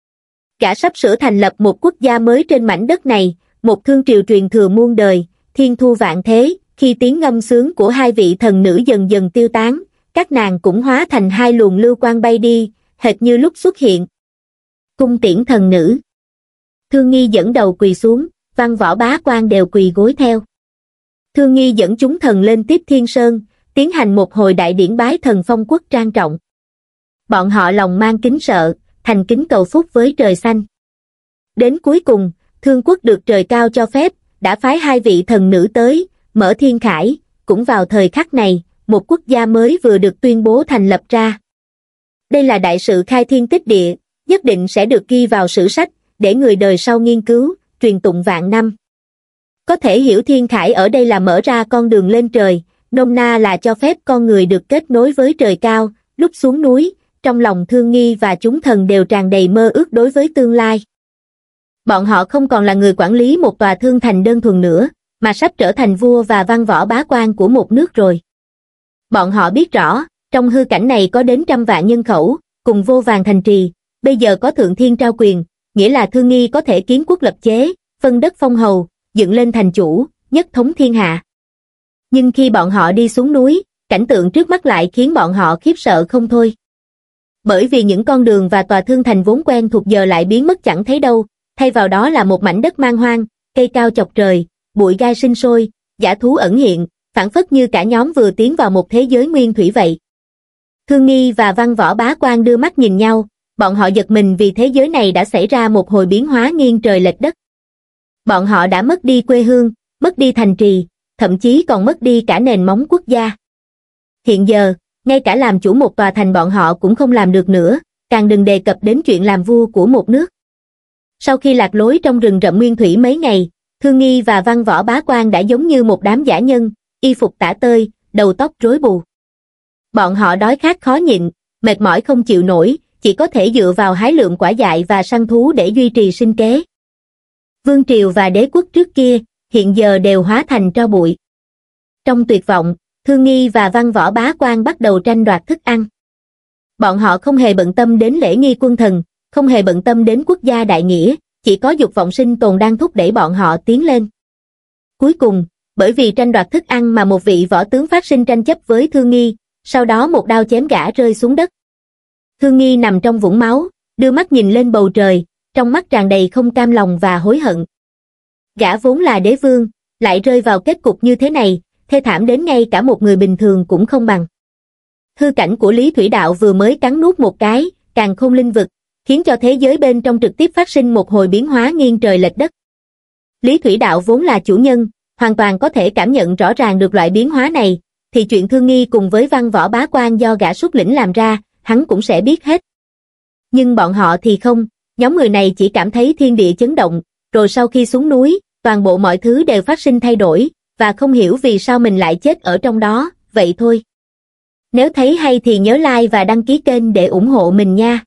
Gã sắp sửa thành lập một quốc gia mới trên mảnh đất này, một thương triều truyền thừa muôn đời, thiên thu vạn thế. Khi tiếng ngâm sướng của hai vị thần nữ dần dần tiêu tán, các nàng cũng hóa thành hai luồng lưu quang bay đi, hệt như lúc xuất hiện. Cung tiễn thần nữ. Thương Nghi dẫn đầu quỳ xuống, văn võ bá quan đều quỳ gối theo. Thương Nghi dẫn chúng thần lên tiếp Thiên Sơn, tiến hành một hồi đại điển bái thần phong quốc trang trọng. Bọn họ lòng mang kính sợ, thành kính cầu phúc với trời xanh. Đến cuối cùng, Thương quốc được trời cao cho phép, đã phái hai vị thần nữ tới, mở thiên khải, cũng vào thời khắc này, một quốc gia mới vừa được tuyên bố thành lập ra. Đây là đại sự khai thiên tích địa, nhất định sẽ được ghi vào sử sách, để người đời sau nghiên cứu, truyền tụng vạn năm. Có thể hiểu thiên khải ở đây là mở ra con đường lên trời, nôm na là cho phép con người được kết nối với trời cao, lúc xuống núi, trong lòng Thương Nghi và chúng thần đều tràn đầy mơ ước đối với tương lai. Bọn họ không còn là người quản lý một tòa thương thành đơn thuần nữa, mà sắp trở thành vua và văn võ bá quan của một nước rồi. Bọn họ biết rõ, trong hư cảnh này có đến trăm vạn nhân khẩu, cùng vô vàn thành trì, bây giờ có thượng thiên trao quyền, nghĩa là Thương Nghi có thể kiến quốc lập chế, phân đất phong hầu, dựng lên thành chủ, nhất thống thiên hạ. Nhưng khi bọn họ đi xuống núi, cảnh tượng trước mắt lại khiến bọn họ khiếp sợ không thôi. Bởi vì những con đường và tòa thương thành vốn quen thuộc giờ lại biến mất chẳng thấy đâu, thay vào đó là một mảnh đất man hoang, cây cao chọc trời, bụi gai sinh sôi, dã thú ẩn hiện, phảng phất như cả nhóm vừa tiến vào một thế giới nguyên thủy vậy. Thương Nghi và văn võ bá quan đưa mắt nhìn nhau, bọn họ giật mình vì thế giới này đã xảy ra một hồi biến hóa nghiêng trời lệch đất. Bọn họ đã mất đi quê hương, mất đi thành trì, thậm chí còn mất đi cả nền móng quốc gia. Hiện giờ, ngay cả làm chủ một tòa thành bọn họ cũng không làm được nữa, càng đừng đề cập đến chuyện làm vua của một nước. Sau khi lạc lối trong rừng rậm nguyên thủy mấy ngày, Thương Nghi và văn võ bá quan đã giống như một đám dã nhân, y phục tả tơi, đầu tóc rối bù. Bọn họ đói khát khó nhịn, mệt mỏi không chịu nổi, chỉ có thể dựa vào hái lượm quả dại và săn thú để duy trì sinh kế. Vương triều và đế quốc trước kia, hiện giờ đều hóa thành tro bụi. Trong tuyệt vọng, Thương Nghi và văn võ bá quan bắt đầu tranh đoạt thức ăn. Bọn họ không hề bận tâm đến lễ nghi quân thần, không hề bận tâm đến quốc gia đại nghĩa, chỉ có dục vọng sinh tồn đang thúc đẩy bọn họ tiến lên. Cuối cùng, bởi vì tranh đoạt thức ăn mà một vị võ tướng phát sinh tranh chấp với Thương Nghi, sau đó một đao chém gã rơi xuống đất. Thương Nghi nằm trong vũng máu, đưa mắt nhìn lên bầu trời, trong mắt tràn đầy không cam lòng và hối hận. Gã vốn là đế vương, lại rơi vào kết cục như thế này, thê thảm đến ngay cả một người bình thường cũng không bằng. Hư cảnh của Lý Thủy Đạo vừa mới cắn nuốt một cái, càn khôn linh vực, khiến cho thế giới bên trong trực tiếp phát sinh một hồi biến hóa nghiêng trời lệch đất. Lý Thủy Đạo vốn là chủ nhân, hoàn toàn có thể cảm nhận rõ ràng được loại biến hóa này, thì chuyện Thương Nghi cùng với văn võ bá quan do gã xuất lĩnh làm ra, hắn cũng sẽ biết hết. Nhưng bọn họ thì không, nhóm người này chỉ cảm thấy thiên địa chấn động, rồi sau khi xuống núi, toàn bộ mọi thứ đều phát sinh thay đổi, và không hiểu vì sao mình lại chết ở trong đó, vậy thôi. Nếu thấy hay thì nhớ like và đăng ký kênh để ủng hộ mình nha.